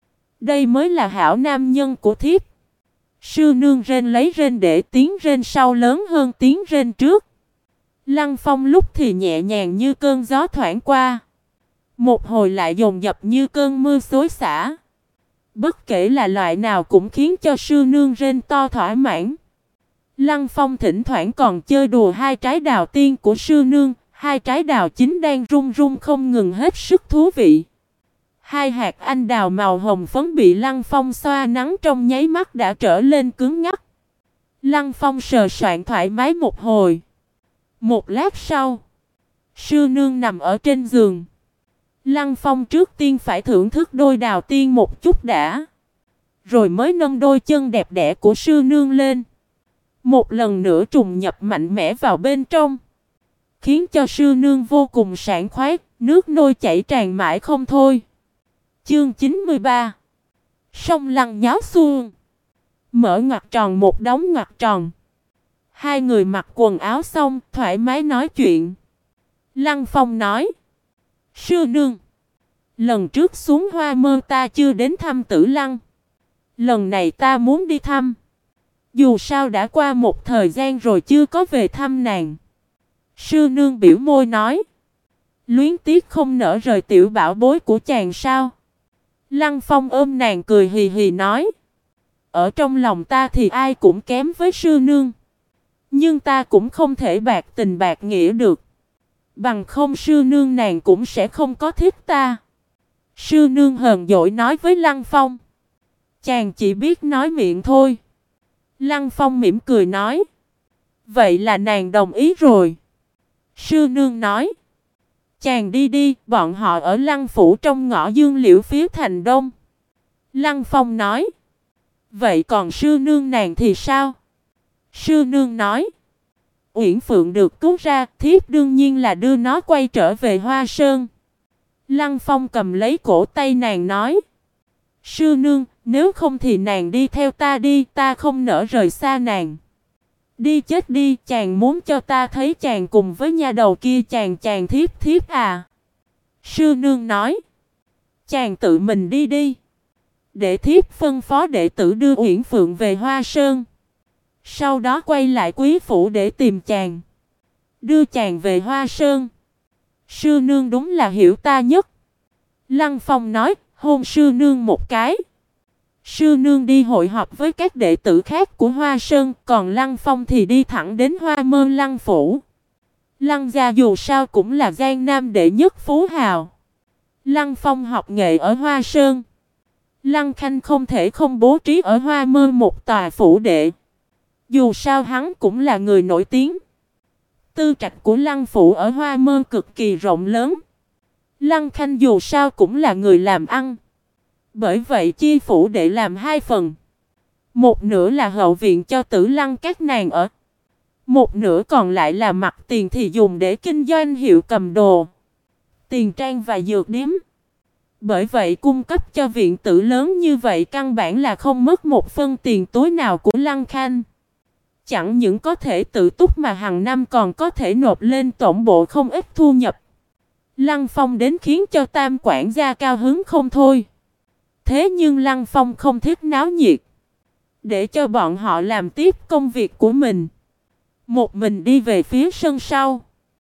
Đây mới là hảo nam nhân của thiếp. Sư nương rên lấy rên để tiếng rên sau lớn hơn tiếng rên trước. Lăng Phong lúc thì nhẹ nhàng như cơn gió thoảng qua, một hồi lại dồn dập như cơn mưa xối xả. Bất kể là loại nào cũng khiến cho sư nương rên to thỏa mãn. Lăng Phong thỉnh thoảng còn chơi đùa hai trái đào tiên của sư nương, hai trái đào chính đang rung rung không ngừng, hết sức thú vị. Hai hạt anh đào màu hồng phấn bị Lăng Phong xoa nắng trong nháy mắt đã trở lên cứng ngắc. Lăng Phong sờ soạn thoải mái một hồi. Một lát sau, sư nương nằm ở trên giường. Lăng Phong trước tiên phải thưởng thức đôi đào tiên một chút đã, rồi mới nâng đôi chân đẹp đẽ của sư nương lên, một lần nữa trùng nhập mạnh mẽ vào bên trong, khiến cho sư nương vô cùng sảng khoái, nước nôi chảy tràn mãi không thôi. Chương 93. Sông Lăng nháo xuông. Mở ngoặc tròn một đống ngoặc tròn. Hai người mặc quần áo xong, thoải mái nói chuyện. Lăng Phong nói. Sư nương, lần trước xuống Hoa Mơ ta chưa đến thăm Tử Lăng. Lần này ta muốn đi thăm. Dù sao đã qua một thời gian rồi chưa có về thăm nàng. Sư nương biểu môi nói. Luyến tiếc không nỡ rời tiểu bảo bối của chàng sao? Lăng Phong ôm nàng cười hì hì nói. Ở trong lòng ta thì ai cũng kém với sư nương. Nhưng ta cũng không thể bạc tình bạc nghĩa được. Bằng không sư nương nàng cũng sẽ không có thích ta. Sư nương hờn dỗi nói với Lăng Phong. Chàng chỉ biết nói miệng thôi. Lăng Phong mỉm cười nói. Vậy là nàng đồng ý rồi. Sư nương nói. Chàng đi đi, bọn họ ở Lăng phủ trong ngõ Dương Liễu phía thành đông. Lăng Phong nói. Vậy còn sư nương nàng thì sao? Sư nương nói. Uyển Phượng được cứu ra, thiếp đương nhiên là đưa nó quay trở về Hoa Sơn. Lăng Phong cầm lấy cổ tay nàng nói. Sư nương, nếu không thì nàng đi theo ta đi, ta không nỡ rời xa nàng. Đi chết đi, chàng muốn cho ta thấy chàng cùng với nha đầu kia, chàng thiếp thiếp à? Sư nương nói. Chàng tự mình đi đi. Để thiếp phân phó đệ tử đưa Uyển Phượng về Hoa Sơn. Sau đó quay lại quý phủ để tìm chàng. Đưa chàng về Hoa Sơn. Sư nương đúng là hiểu ta nhất. Lăng Phong nói, hôn sư nương một cái. Sư nương đi hội họp với các đệ tử khác của Hoa Sơn, còn Lăng Phong thì đi thẳng đến Hoa Mơ Lăng phủ. Lăng gia dù sao cũng là Giang Nam đệ nhất phú hào. Lăng Phong học nghệ ở Hoa Sơn. Lăng Khanh không thể không bố trí ở Hoa Mơ một tòa phủ đệ. Dù sao hắn cũng là người nổi tiếng. Tư trạch của Lăng phủ ở Hoa Mơ cực kỳ rộng lớn. Lăng Khanh dù sao cũng là người làm ăn. Bởi vậy chia phủ để làm hai phần. Một nửa là hậu viện cho Tử Lăng các nàng ở. Một nửa còn lại là mặt tiền thì dùng để kinh doanh hiệu cầm đồ, tiền trang và dược điếm. Bởi vậy cung cấp cho viện tử lớn như vậy căn bản là không mất một phân tiền túi nào của Lăng Khanh. Chẳng những có thể tự túc mà hàng năm còn có thể nộp lên tổng bộ không ít thu nhập. Lăng Phong đến khiến cho Tam quản gia cao hứng không thôi. Thế nhưng Lăng Phong không thích náo nhiệt, để cho bọn họ làm tiếp công việc của mình. Một mình đi về phía sân sau.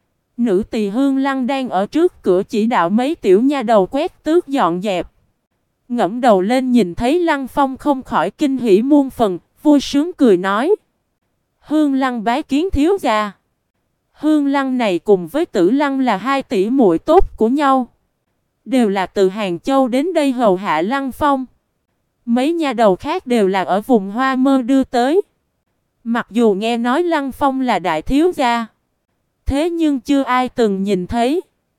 Nữ tỳ Hương Lăng đang ở trước cửa chỉ đạo mấy tiểu nha đầu quét tước dọn dẹp. Ngẫm đầu lên nhìn thấy Lăng Phong không khỏi kinh hỉ muôn phần, vui sướng cười nói: Hương Lăng bái kiến thiếu gia. Hương Lăng này cùng với Tử Lăng là hai tỷ muội tốt của nhau, đều là từ Hàng Châu đến đây hầu hạ Lăng Phong. Mấy nha đầu khác đều là ở vùng Hoa Mơ đưa tới. Mặc dù nghe nói Lăng Phong là đại thiếu gia, thế nhưng chưa ai từng nhìn thấy.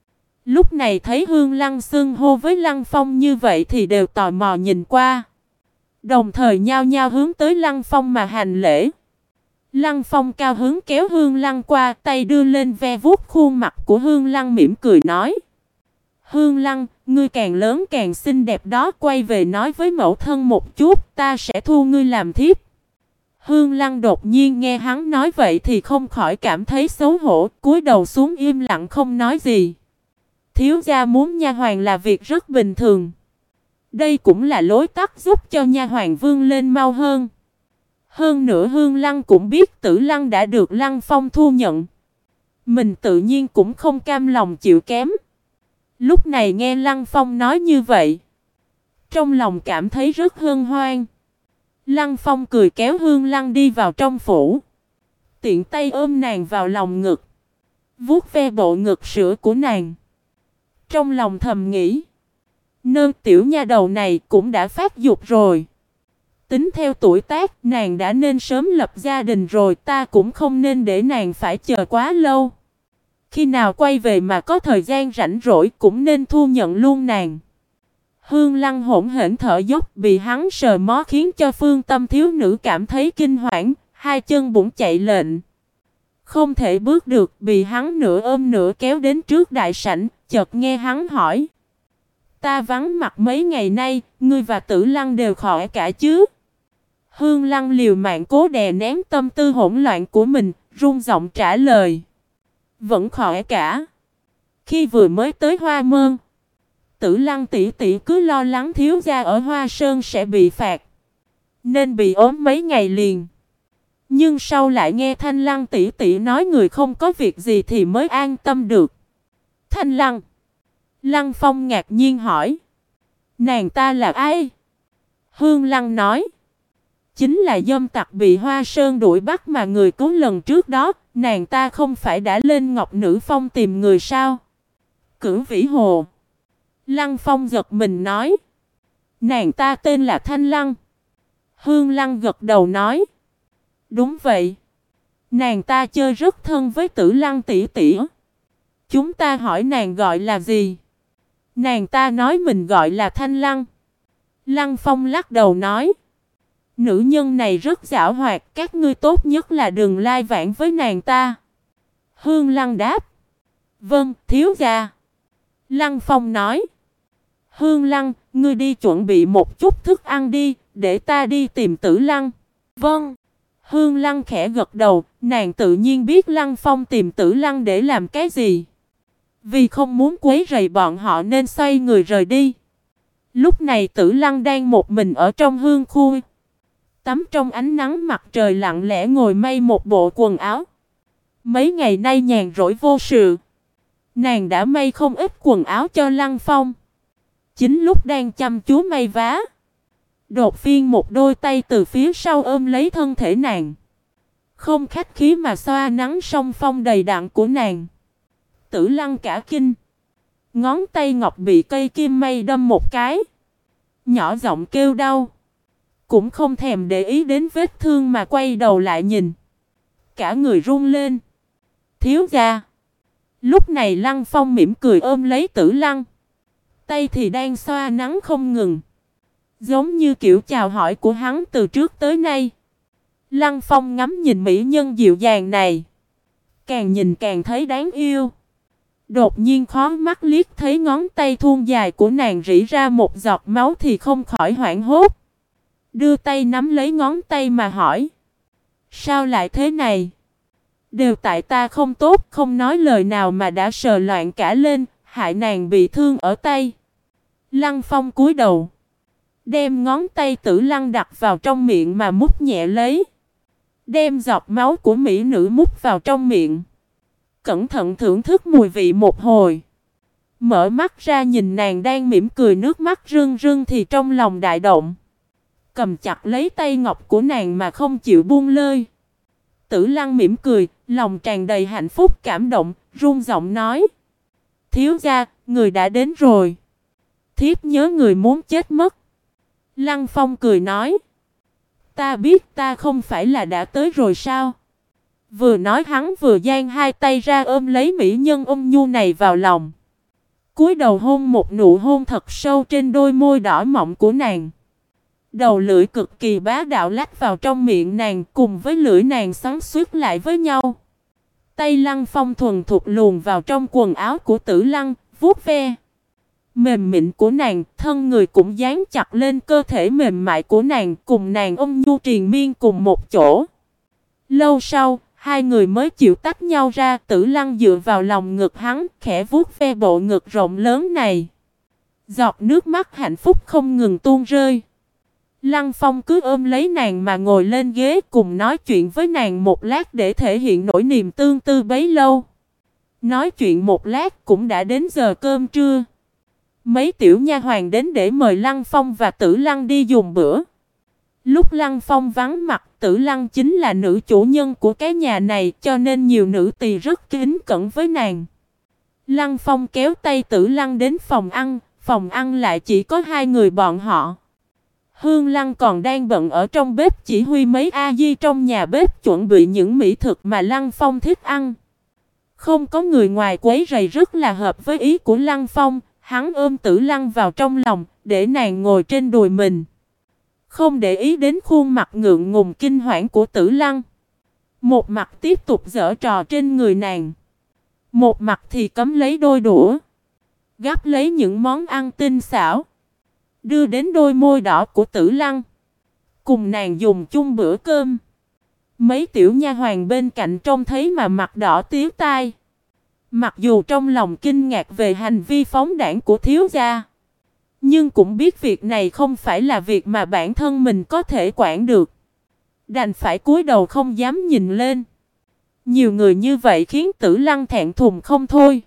Lúc này thấy Hương Lăng xưng hô với Lăng Phong như vậy thì đều tò mò nhìn qua, đồng thời nhao nhao hướng tới Lăng Phong mà hành lễ. Lăng Phong cao hứng kéo Hương Lăng qua, tay đưa lên ve vuốt khuôn mặt của Hương Lăng mỉm cười nói: Hương Lăng, ngươi càng lớn càng xinh đẹp đó, quay về nói với mẫu thân một chút, ta sẽ thu ngươi làm thiếp. Hương Lăng đột nhiên nghe hắn nói vậy thì không khỏi cảm thấy xấu hổ, cúi đầu xuống im lặng không nói gì. Thiếu gia muốn nha hoàn là việc rất bình thường. Đây cũng là lối tắt giúp cho nha hoàn vươn lên mau hơn. Hơn nữa Hương Lăng cũng biết Tử Lăng đã được Lăng Phong thu nhận. Mình tự nhiên cũng không cam lòng chịu kém. Lúc này nghe Lăng Phong nói như vậy, trong lòng cảm thấy rất hân hoan. Lăng Phong cười kéo Hương Lăng đi vào trong phủ, tiện tay ôm nàng vào lòng ngực, vuốt ve bộ ngực sữa của nàng. Trong lòng thầm nghĩ, nơ tiểu nha đầu này cũng đã phát dục rồi. Tính theo tuổi tác, nàng đã nên sớm lập gia đình rồi, ta cũng không nên để nàng phải chờ quá lâu. Khi nào quay về mà có thời gian rảnh rỗi cũng nên thu nhận luôn nàng. Hương Lăng hỗn hển thở dốc, bị hắn sờ mó khiến cho phương tâm thiếu nữ cảm thấy kinh hoảng, hai chân bỗng chạy lệnh. Không thể bước được, bị hắn nửa ôm nửa kéo đến trước đại sảnh, chợt nghe hắn hỏi: Ta vắng mặt mấy ngày nay, ngươi và Tử Lăng đều khỏi cả chứ? Hương Lăng liều mạng cố đè nén tâm tư hỗn loạn của mình, run giọng trả lời: Vẫn khỏi cả. Khi vừa mới tới Hoa Mơn, Tử Lăng tỷ tỷ cứ lo lắng thiếu gia ở Hoa Sơn sẽ bị phạt, nên bị ốm mấy ngày liền. Nhưng sau lại nghe Thanh Lăng tỷ tỷ nói người không có việc gì thì mới an tâm được. Thanh Lăng? Lăng Phong ngạc nhiên hỏi: Nàng ta là ai? Hương Lăng nói: Chính là dâm tặc bị Hoa Sơn đuổi bắt mà người cứu lần trước đó. Nàng ta không phải đã lên Ngọc Nữ Phong tìm người sao? Cửu Vĩ Hồ. Lăng Phong giật mình nói: Nàng ta tên là Thanh Lăng. Hương Lăng gật đầu nói: Đúng vậy. Nàng ta chơi rất thân với Tử Lăng tỷ tỷ. Chúng ta hỏi nàng gọi là gì? Nàng ta nói mình gọi là Thanh Lăng. Lăng Phong lắc đầu nói: Nữ nhân này rất giảo hoạt, các ngươi tốt nhất là đừng lai vãng với nàng ta. Hương Lăng đáp: Vâng, thiếu gia. Lăng Phong nói: Hương Lăng, ngươi đi chuẩn bị một chút thức ăn đi, để ta đi tìm Tử Lăng. Vâng. Hương Lăng khẽ gật đầu, nàng tự nhiên biết Lăng Phong tìm Tử Lăng để làm cái gì. Vì không muốn quấy rầy bọn họ nên xoay người rời đi. Lúc này Tử Lăng đang một mình ở trong hương khu, tắm trong ánh nắng mặt trời, lặng lẽ ngồi may một bộ quần áo. Mấy ngày nay nhàn rỗi vô sự, nàng đã may không ít quần áo cho Lăng Phong. Chính lúc đang chăm chú may vá, đột nhiên một đôi tay từ phía sau ôm lấy thân thể nàng, không khách khí mà xoa nắng song phong đầy đặn của nàng. Tử Lăng cả kinh, ngón tay ngọc bị cây kim may đâm một cái, nhỏ giọng kêu đau, cũng không thèm để ý đến vết thương mà quay đầu lại nhìn, cả người run lên. Thiếu gia. Lúc này Lăng Phong mỉm cười ôm lấy Tử Lăng, tay thì đang xoa nắng không ngừng. Giống như kiểu chào hỏi của hắn từ trước tới nay. Lăng Phong ngắm nhìn mỹ nhân dịu dàng này, càng nhìn càng thấy đáng yêu. Đột nhiên khó mắt liếc thấy ngón tay thon dài của nàng rỉ ra một giọt máu thì không khỏi hoảng hốt. Đưa tay nắm lấy ngón tay mà hỏi: sao lại thế này? Đều tại ta không tốt, không nói lời nào mà đã sờ loạn cả lên, hại nàng bị thương ở tay. Lăng Phong cúi đầu, đem ngón tay Tử Lăng đặt vào trong miệng mà mút nhẹ lấy. Đem giọt máu của mỹ nữ mút vào trong miệng, cẩn thận thưởng thức mùi vị một hồi. Mở mắt ra nhìn nàng đang mỉm cười nước mắt rưng rưng thì trong lòng đại động. Cầm chặt lấy tay ngọc của nàng mà không chịu buông lơi. Tử Lăng mỉm cười, lòng tràn đầy hạnh phúc cảm động, run giọng nói: thiếu gia, người đã đến rồi. Thiếp nhớ người muốn chết mất. Lăng Phong cười nói: ta biết, ta không phải là đã tới rồi sao? Vừa nói hắn vừa giang hai tay ra ôm lấy mỹ nhân ôn nhu này vào lòng. Cúi đầu hôn một nụ hôn thật sâu trên đôi môi đỏ mọng của nàng. Đầu lưỡi cực kỳ bá đạo lách vào trong miệng nàng, cùng với lưỡi nàng xoắn xuýt lại với nhau. Tay Lăng Phong thuần thục luồn vào trong quần áo của Tử Lăng, vuốt ve mềm mịn của nàng, thân người cũng dán chặt lên cơ thể mềm mại của nàng, cùng nàng ôm nhu triền miên cùng một chỗ. Lâu sau, hai người mới chịu tách nhau ra. Tử Lăng dựa vào lòng ngực hắn, khẽ vuốt ve bộ ngực rộng lớn này. Giọt nước mắt hạnh phúc không ngừng tuôn rơi. Lăng Phong cứ ôm lấy nàng mà ngồi lên ghế cùng nói chuyện với nàng một lát để thể hiện nỗi niềm tương tư bấy lâu. Nói chuyện một lát cũng đã đến giờ cơm trưa. Mấy tiểu nha hoàn đến để mời Lăng Phong và Tử Lăng đi dùng bữa. Lúc Lăng Phong vắng mặt, Tử Lăng chính là nữ chủ nhân của cái nhà này, cho nên nhiều nữ tỳ rất kính cẩn với nàng. Lăng Phong kéo tay Tử Lăng đến phòng ăn lại chỉ có hai người bọn họ. Hương Lăng còn đang bận ở trong bếp chỉ huy mấy a di trong nhà bếp chuẩn bị những mỹ thực mà Lăng Phong thích ăn. Không có người ngoài quấy rầy rất là hợp với ý của Lăng Phong. Hắn ôm Tử Lăng vào trong lòng, để nàng ngồi trên đùi mình. Không để ý đến khuôn mặt ngượng ngùng kinh hoảng của Tử Lăng. Một mặt tiếp tục giở trò trên người nàng, một mặt thì cắm lấy đôi đũa, gắp lấy những món ăn tinh xảo, đưa đến đôi môi đỏ của Tử Lăng, cùng nàng dùng chung bữa cơm. Mấy tiểu nha hoàn bên cạnh trông thấy mà mặt đỏ tía tai. Mặc dù trong lòng kinh ngạc về hành vi phóng đãng của thiếu gia, nhưng cũng biết việc này không phải là việc mà bản thân mình có thể quản được. Đành phải cúi đầu không dám nhìn lên. Nhiều người như vậy khiến Tử Lăng thẹn thùng không thôi.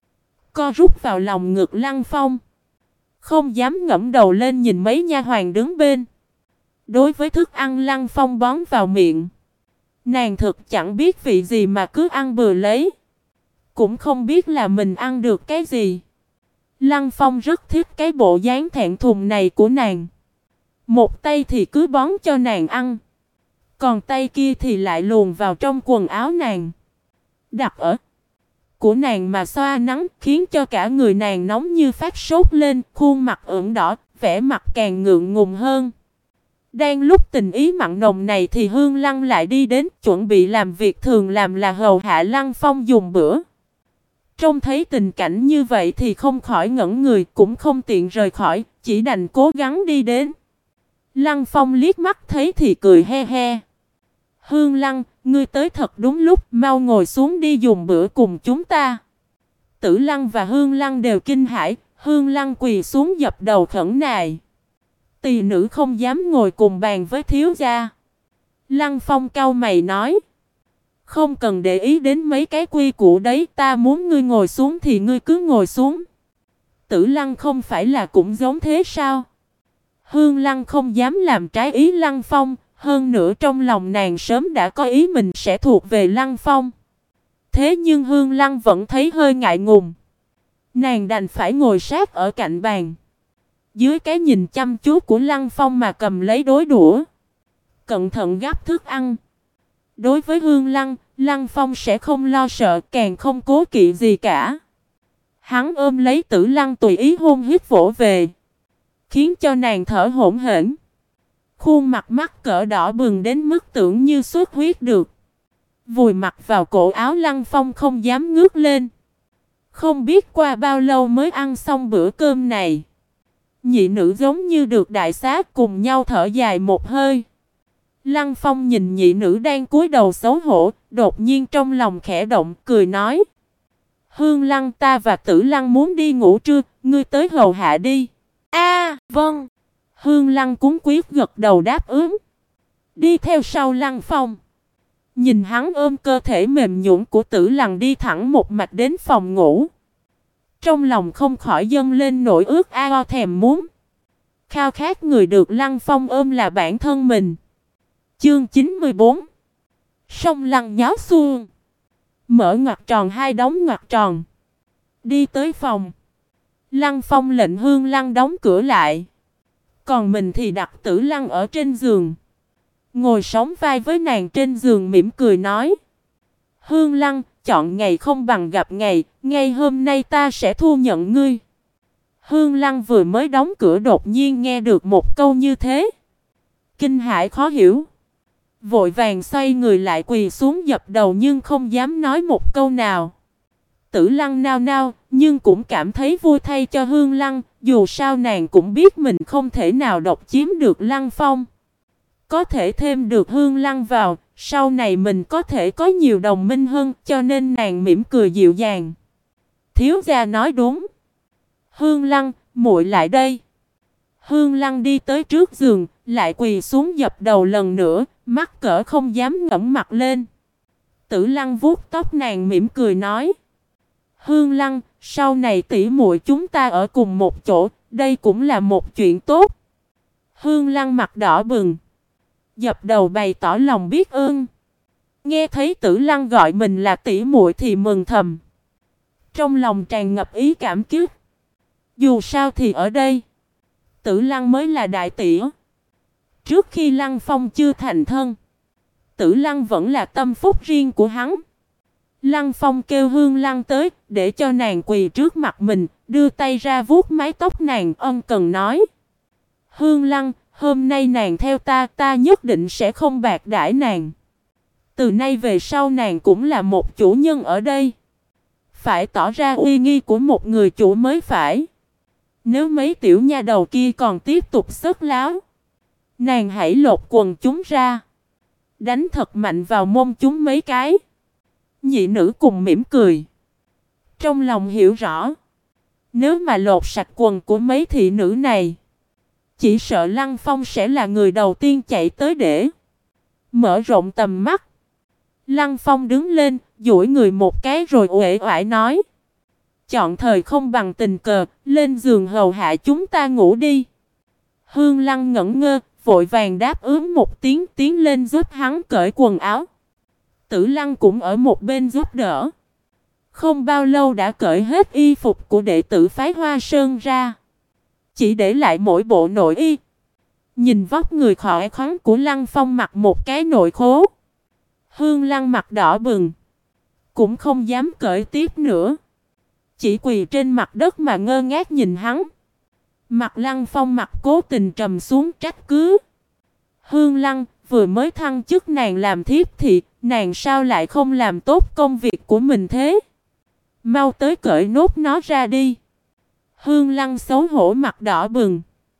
Co rút vào lòng ngực Lăng Phong, không dám ngẩng đầu lên nhìn mấy nha hoàn đứng bên. Đối với thức ăn Lăng Phong bón vào miệng, nàng thực chẳng biết vị gì mà cứ ăn bừa lấy. Cũng không biết là mình ăn được cái gì. Lăng Phong rất thích cái bộ dáng thẹn thùng này của nàng. Một tay thì cứ bón cho nàng ăn, còn tay kia thì lại luồn vào trong quần áo nàng, đặt ở của nàng mà xoa nắng, khiến cho cả người nàng nóng như phát sốt lên, khuôn mặt ửng đỏ, vẻ mặt càng ngượng ngùng hơn. Đang lúc tình ý mặn nồng này thì Hương Lăng lại đi đến, chuẩn bị làm việc thường làm là hầu hạ Lăng Phong dùng bữa. Trông thấy tình cảnh như vậy thì không khỏi ngẩn người, cũng không tiện rời khỏi, chỉ đành cố gắng đi đến. Lăng Phong liếc mắt thấy thì cười he he. Hương Lăng, ngươi tới thật đúng lúc, mau ngồi xuống đi dùng bữa cùng chúng ta. Tử Lăng và Hương Lăng đều kinh hãi, Hương Lăng quỳ xuống dập đầu khẩn nài. Tỳ nữ không dám ngồi cùng bàn với thiếu gia. Lăng Phong cau mày nói: không cần để ý đến mấy cái quy củ đấy, ta muốn ngươi ngồi xuống thì ngươi cứ ngồi xuống. Tử Lăng không phải là cũng giống thế sao? Hương Lăng không dám làm trái ý Lăng Phong, hơn nữa trong lòng nàng sớm đã có ý mình sẽ thuộc về Lăng Phong. Thế nhưng Hương Lăng vẫn thấy hơi ngại ngùng. Nàng đành phải ngồi sát ở cạnh bàn, dưới cái nhìn chăm chú của Lăng Phong mà cầm lấy đôi đũa, cẩn thận gắp thức ăn. Đối với Hương Lăng, Lăng Phong sẽ không lo sợ, càng không cố kỵ gì cả. Hắn ôm lấy Tử Lăng tùy ý hôn hít vỗ về, khiến cho nàng thở hổn hển. Khuôn mặt mắt cỡ đỏ bừng đến mức tưởng như xuất huyết được. Vùi mặt vào cổ áo Lăng Phong không dám ngước lên. Không biết qua bao lâu mới ăn xong bữa cơm này. Nhị nữ giống như được đại xá cùng nhau thở dài một hơi. Lăng Phong nhìn nhị nữ đang cúi đầu xấu hổ, đột nhiên trong lòng khẽ động, cười nói. Hương Lăng, ta và Tử Lăng muốn đi ngủ trưa, ngươi tới hầu hạ đi. Vâng. Hương Lăng cúng quyết gật đầu đáp ứng. Đi theo sau Lăng Phong. Nhìn hắn ôm cơ thể mềm nhũn của Tử Lăng đi thẳng một mạch đến phòng ngủ. Trong lòng không khỏi dâng lên nỗi ước ao thèm muốn. Khao khát người được Lăng Phong ôm là bản thân mình. Chương 94. Sông Lăng nháo xuông. Mở ngoặc tròn hai đóng ngoặc tròn. Đi tới phòng. Lăng Phong lệnh Hương Lăng đóng cửa lại. Còn mình thì đặt Tử Lăng ở trên giường. Ngồi sóng vai với nàng trên giường mỉm cười nói. Hương Lăng, chọn ngày không bằng gặp ngày, ngày hôm nay ta sẽ thu nhận ngươi. Hương Lăng vừa mới đóng cửa đột nhiên nghe được một câu như thế. Kinh hãi khó hiểu. Vội vàng xoay người lại quỳ xuống dập đầu nhưng không dám nói một câu nào. Tử Lăng nao nao, nhưng cũng cảm thấy vui thay cho Hương Lăng, dù sao nàng cũng biết mình không thể nào độc chiếm được Lăng Phong. Có thể thêm được Hương Lăng vào, sau này mình có thể có nhiều đồng minh hơn, cho nên nàng mỉm cười dịu dàng. Thiếu gia nói đúng. Hương Lăng, muội lại đây. Hương Lăng đi tới trước giường, lại quỳ xuống dập đầu lần nữa, mắt cỡ không dám ngẩng mặt lên. Tử Lăng vuốt tóc nàng mỉm cười nói. Hương Lăng, sau này tỷ muội chúng ta ở cùng một chỗ, đây cũng là một chuyện tốt. Hương Lăng mặt đỏ bừng. Dập đầu bày tỏ lòng biết ơn. Nghe thấy Tử Lăng gọi mình là tỷ muội thì mừng thầm. Trong lòng tràn ngập ý cảm kích. Dù sao thì ở đây, Tử Lăng mới là đại tỷ. Trước khi Lăng Phong chưa thành thân, Tử Lăng vẫn là tâm phúc riêng của hắn. Lăng Phong kêu Hương Lăng tới, để cho nàng quỳ trước mặt mình, đưa tay ra vuốt mái tóc nàng, ân cần nói. Hương Lăng, hôm nay nàng theo ta, ta nhất định sẽ không bạc đãi nàng. Từ nay về sau nàng cũng là một chủ nhân ở đây. Phải tỏ ra uy nghi của một người chủ mới phải. Nếu mấy tiểu nha đầu kia còn tiếp tục xớt láo, nàng hãy lột quần chúng ra, đánh thật mạnh vào mông chúng mấy cái. Nhị nữ cùng mỉm cười. Trong lòng hiểu rõ, nếu mà lột sạch quần của mấy thị nữ này, chỉ sợ Lăng Phong sẽ là người đầu tiên chạy tới để mở rộng tầm mắt. Lăng Phong đứng lên, duỗi người một cái rồi uể oải nói. Chọn thời không bằng tình cờ, lên giường hầu hạ chúng ta ngủ đi. Hương Lăng ngẩn ngơ, vội vàng đáp ứng một tiếng, tiến lên giúp hắn cởi quần áo. Tử Lăng cũng ở một bên giúp đỡ. Không bao lâu đã cởi hết y phục của đệ tử phái Hoa Sơn ra, chỉ để lại mỗi bộ nội y. Nhìn vóc người khỏe khoắn của Lăng Phong mặc một cái nội khố, Hương Lăng mặt đỏ bừng, cũng không dám cởi tiếp nữa, chỉ quỳ trên mặt đất mà ngơ ngác nhìn hắn. Mặt Lăng Phong mặt cố tình trầm xuống trách cứ. Hương Lăng, vừa mới thăng chức nàng làm thiếp thì nàng sao lại không làm tốt công việc của mình thế? Mau tới cởi nốt nó ra đi. Hương Lăng xấu hổ mặt đỏ bừng.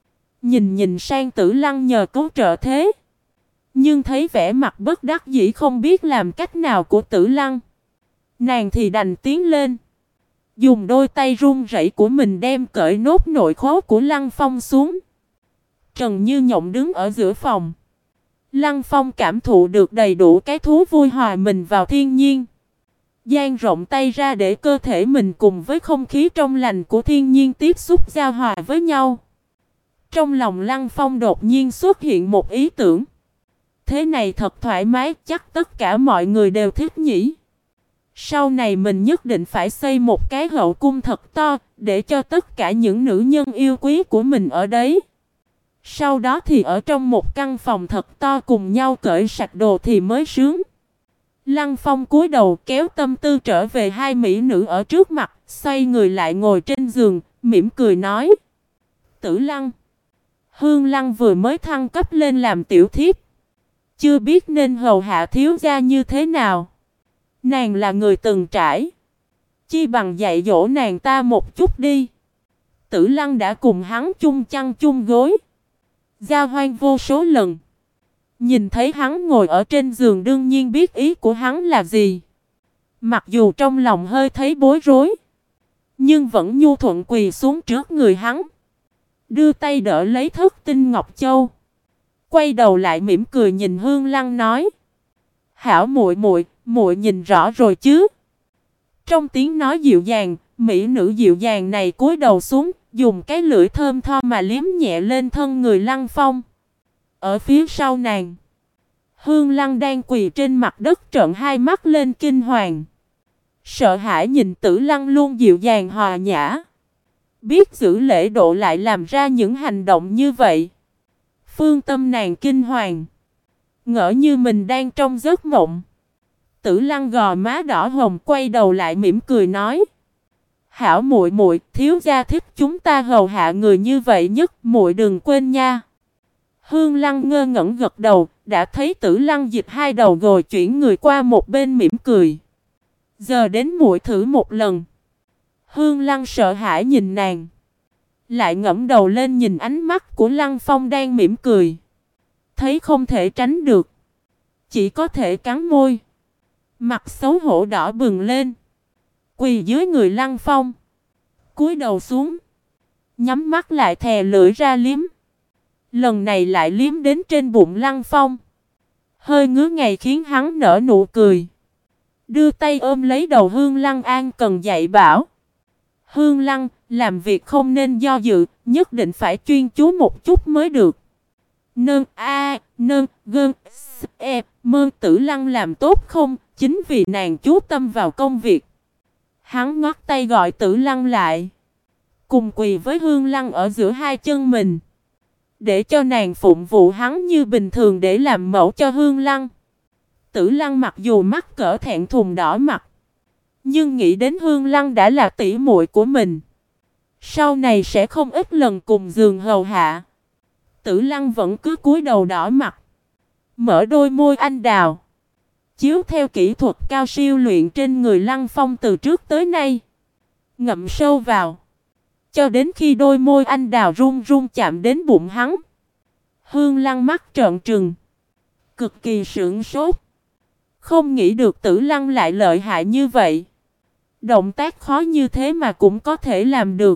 Nhìn sang Tử Lăng nhờ cứu trợ thế. Nhưng thấy vẻ mặt bất đắc dĩ không biết làm cách nào của Tử Lăng, nàng thì đành tiến lên, dùng đôi tay run rẩy của mình đem cởi nốt nội khố của Lăng Phong xuống. Trần Như Nhộng đứng ở giữa phòng. Lăng Phong cảm thụ được đầy đủ cái thú vui hòa mình vào thiên nhiên. Dang rộng tay ra để cơ thể mình cùng với không khí trong lành của thiên nhiên tiếp xúc giao hòa với nhau. Trong lòng Lăng Phong đột nhiên xuất hiện một ý tưởng. Thế này thật thoải mái, chắc tất cả mọi người đều thích nhỉ. Sau này mình nhất định phải xây một cái hậu cung thật to, để cho tất cả những nữ nhân yêu quý của mình ở đấy. Sau đó thì ở trong một căn phòng thật to cùng nhau cởi sạch đồ thì mới sướng. Lăng Phong cúi đầu kéo tâm tư trở về hai mỹ nữ ở trước mặt, xoay người lại ngồi trên giường, mỉm cười nói. Tử Lăng, Hương Lăng vừa mới thăng cấp lên làm tiểu thiếp, chưa biết nên hầu hạ thiếu gia như thế nào. Nàng là người từng trải, chi bằng dạy dỗ nàng ta một chút đi. Tử Lăng đã cùng hắn chung chăn chung gối, giao hoan vô số lần. Nhìn thấy hắn ngồi ở trên giường đương nhiên biết ý của hắn là gì. Mặc dù trong lòng hơi thấy bối rối, nhưng vẫn nhu thuận quỳ xuống trước người hắn, đưa tay đỡ lấy Thất Tinh Ngọc Châu. Quay đầu lại mỉm cười nhìn Hương Lăng nói: "Hảo muội muội, muội nhìn rõ rồi chứ?" Trong tiếng nói dịu dàng, mỹ nữ dịu dàng này cúi đầu xuống, dùng cái lưỡi thơm tho mà liếm nhẹ lên thân người Lăng Phong. Ở phía sau nàng, Hương Lăng đang quỳ trên mặt đất trợn hai mắt lên kinh hoàng. Sợ hãi nhìn Tử Lăng luôn dịu dàng hòa nhã, biết giữ lễ độ lại làm ra những hành động như vậy. Phương tâm nàng kinh hoàng, ngỡ như mình đang trong giấc mộng. Tử Lăng gò má đỏ hồng quay đầu lại mỉm cười nói: "Hảo muội muội, thiếu gia thích chúng ta hầu hạ người như vậy nhất, muội đừng quên nha." Hương Lăng ngơ ngẩn gật đầu, đã thấy Tử Lăng dịch hai đầu gối chuyển người qua một bên mỉm cười. Giờ đến muội thử một lần. Hương Lăng sợ hãi nhìn nàng, lại ngẩng đầu lên nhìn ánh mắt của Lăng Phong đang mỉm cười. Thấy không thể tránh được, chỉ có thể cắn môi. Mặt xấu hổ đỏ bừng lên, quỳ dưới người Lăng Phong, cúi đầu xuống, nhắm mắt lại thè lưỡi ra liếm. Lần này lại liếm đến trên bụng Lăng Phong, hơi ngứa ngày khiến hắn nở nụ cười. Đưa tay ôm lấy đầu Hương Lăng an cần dạy bảo: "Hương Lăng, làm việc không nên do dự, nhất định phải chuyên chú một chút mới được." Nơn a nơn gơn e mơ. Tử Lăng làm tốt không? Chính vì nàng chú tâm vào công việc. Hắn ngoắt tay gọi Tử Lăng lại, cùng quỳ với Hương Lăng ở giữa hai chân mình, để cho nàng phụng vụ hắn như bình thường để làm mẫu cho Hương Lăng. Tử Lăng mặc dù mắc cỡ thẹn thùng đỏ mặt, nhưng nghĩ đến Hương Lăng đã là tỷ muội của mình, sau này sẽ không ít lần cùng giường hầu hạ. Tử Lăng vẫn cứ cúi đầu đỏ mặt, mở đôi môi anh đào, chiếu theo kỹ thuật cao siêu luyện trên người Lăng Phong từ trước tới nay, ngậm sâu vào, cho đến khi đôi môi anh đào run run chạm đến bụng hắn. Hương Lăng mắt trợn trừng, cực kỳ sửng sốt, không nghĩ được Tử Lăng lại lợi hại như vậy. Động tác khó như thế mà cũng có thể làm được.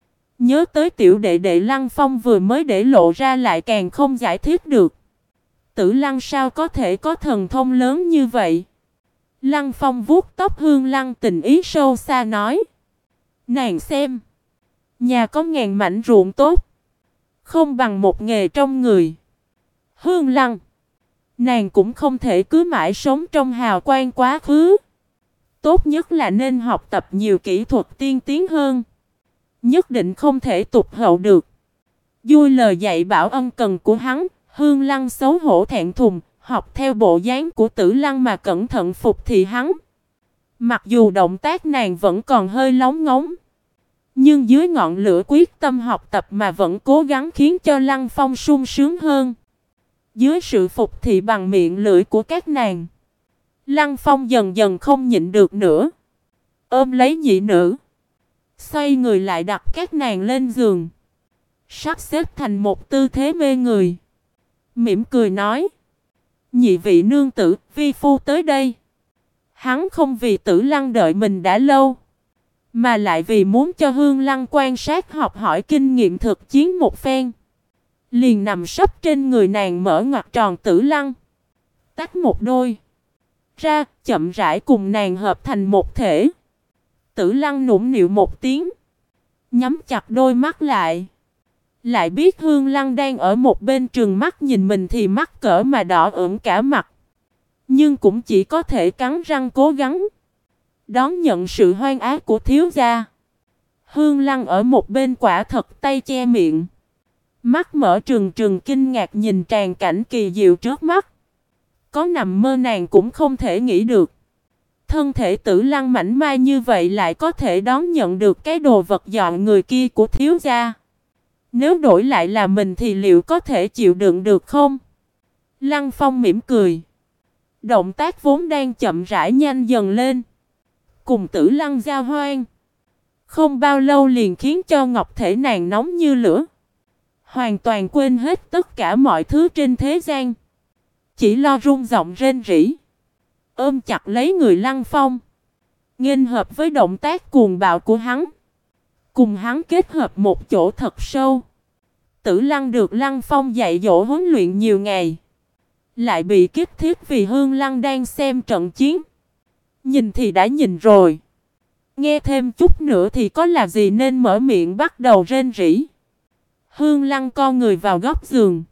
Nhớ tới tiểu đệ đệ Lăng Phong vừa mới để lộ ra lại càng không giải thích được. Tử Lăng sao có thể có thần thông lớn như vậy? Lăng Phong vuốt tóc Hương Lăng tình ý sâu xa nói: "Nàng xem, nhà có ngàn mảnh ruộng tốt, không bằng một nghề trong người. Hương Lăng, nàng cũng không thể cứ mãi sống trong hào quang quá khứ. Tốt nhất là nên học tập nhiều kỹ thuật tiên tiến hơn. Nhất định không thể tụt hậu được." Vui lời dạy bảo ân cần của hắn, Hương Lăng xấu hổ thẹn thùng, học theo bộ dáng của Tử Lăng mà cẩn thận phục thị hắn. Mặc dù động tác nàng vẫn còn hơi lóng ngóng, nhưng dưới ngọn lửa quyết tâm học tập mà vẫn cố gắng khiến cho Lăng Phong sung sướng hơn. Dưới sự phục thị bằng miệng lưỡi của các nàng, Lăng Phong dần dần không nhịn được nữa, ôm lấy nhị nữ, xoay người lại đặt các nàng lên giường, sắp xếp thành một tư thế mê người, mỉm cười nói: "Nhị vị nương tử, vi phu tới đây." Hắn không vì Tử Lăng đợi mình đã lâu, mà lại vì muốn cho Hương Lăng quan sát học hỏi kinh nghiệm thực chiến một phen. Liền nằm sấp trên người nàng mở ngoặt tròn Tử Lăng, tách một đôi ra, chậm rãi cùng nàng hợp thành một thể. Tử Lăng nũng nịu một tiếng, nhắm chặt đôi mắt lại biết Hương Lăng đang ở một bên trừng mắt nhìn mình thì mắc cỡ mà đỏ ửng cả mặt, nhưng cũng chỉ có thể cắn răng cố gắng đón nhận sự hoan ái của thiếu gia. Hương Lăng ở một bên quả thật tay che miệng, mắt mở trừng trừng kinh ngạc nhìn tràn cảnh kỳ diệu trước mắt. Có nằm mơ nàng cũng không thể nghĩ được, thân thể Tử Lăng mảnh mai như vậy lại có thể đón nhận được cái đồ vật dọn người kia của thiếu gia. Nếu đổi lại là mình thì liệu có thể chịu đựng được không? Lăng Phong mỉm cười. Động tác vốn đang chậm rãi nhanh dần lên. Cùng Tử Lăng giao hoan. Không bao lâu liền khiến cho ngọc thể nàng nóng như lửa. Hoàn toàn quên hết tất cả mọi thứ trên thế gian. Chỉ lo rung giọng rên rỉ. Ôm chặt lấy người Lăng Phong. Nghênh hợp với động tác cuồng bạo của hắn. Cùng hắn kết hợp một chỗ thật sâu. Tử Lăng được Lăng Phong dạy dỗ huấn luyện nhiều ngày. Lại bị kích thiết vì Hương Lăng đang xem trận chiến. Nhìn thì đã nhìn rồi. Nghe thêm chút nữa thì có là gì nên mở miệng bắt đầu rên rỉ. Hương Lăng co người vào góc giường.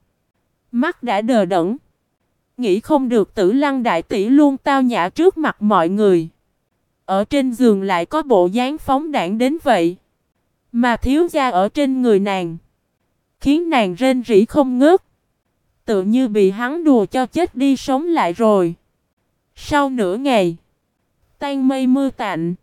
Mắt đã đờ đẫn. Nghĩ không được Tử Lăng đại tỷ luôn tao nhã trước mặt mọi người. Ở trên giường lại có bộ dáng phóng đãng đến vậy. Mà thiếu gia ở trên người nàng. Khiến nàng rên rỉ không ngớt. Tự như bị hắn đùa cho chết đi sống lại rồi. Sau nửa ngày. Tan mây mưa tạnh.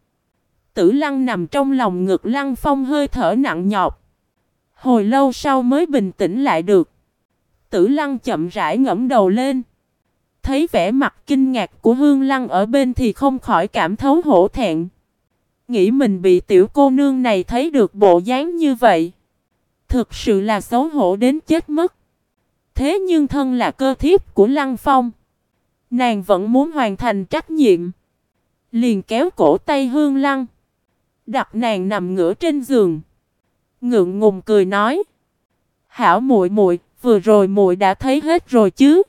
Tử Lăng nằm trong lòng ngực Lăng Phong hơi thở nặng nhọc. Hồi lâu sau mới bình tĩnh lại được. Tử Lăng chậm rãi ngẩng đầu lên. Thấy vẻ mặt kinh ngạc của Hương Lăng ở bên thì không khỏi cảm thấu hổ thẹn. Nghĩ mình bị tiểu cô nương này thấy được bộ dáng như vậy. Thực sự là xấu hổ đến chết mất. Thế nhưng thân là cơ thiếp của Lăng Phong. Nàng vẫn muốn hoàn thành trách nhiệm. Liền kéo cổ tay Hương Lăng. Đặt nàng nằm ngửa trên giường. Ngượng ngùng cười nói. Hảo muội muội, vừa rồi muội đã thấy hết rồi chứ?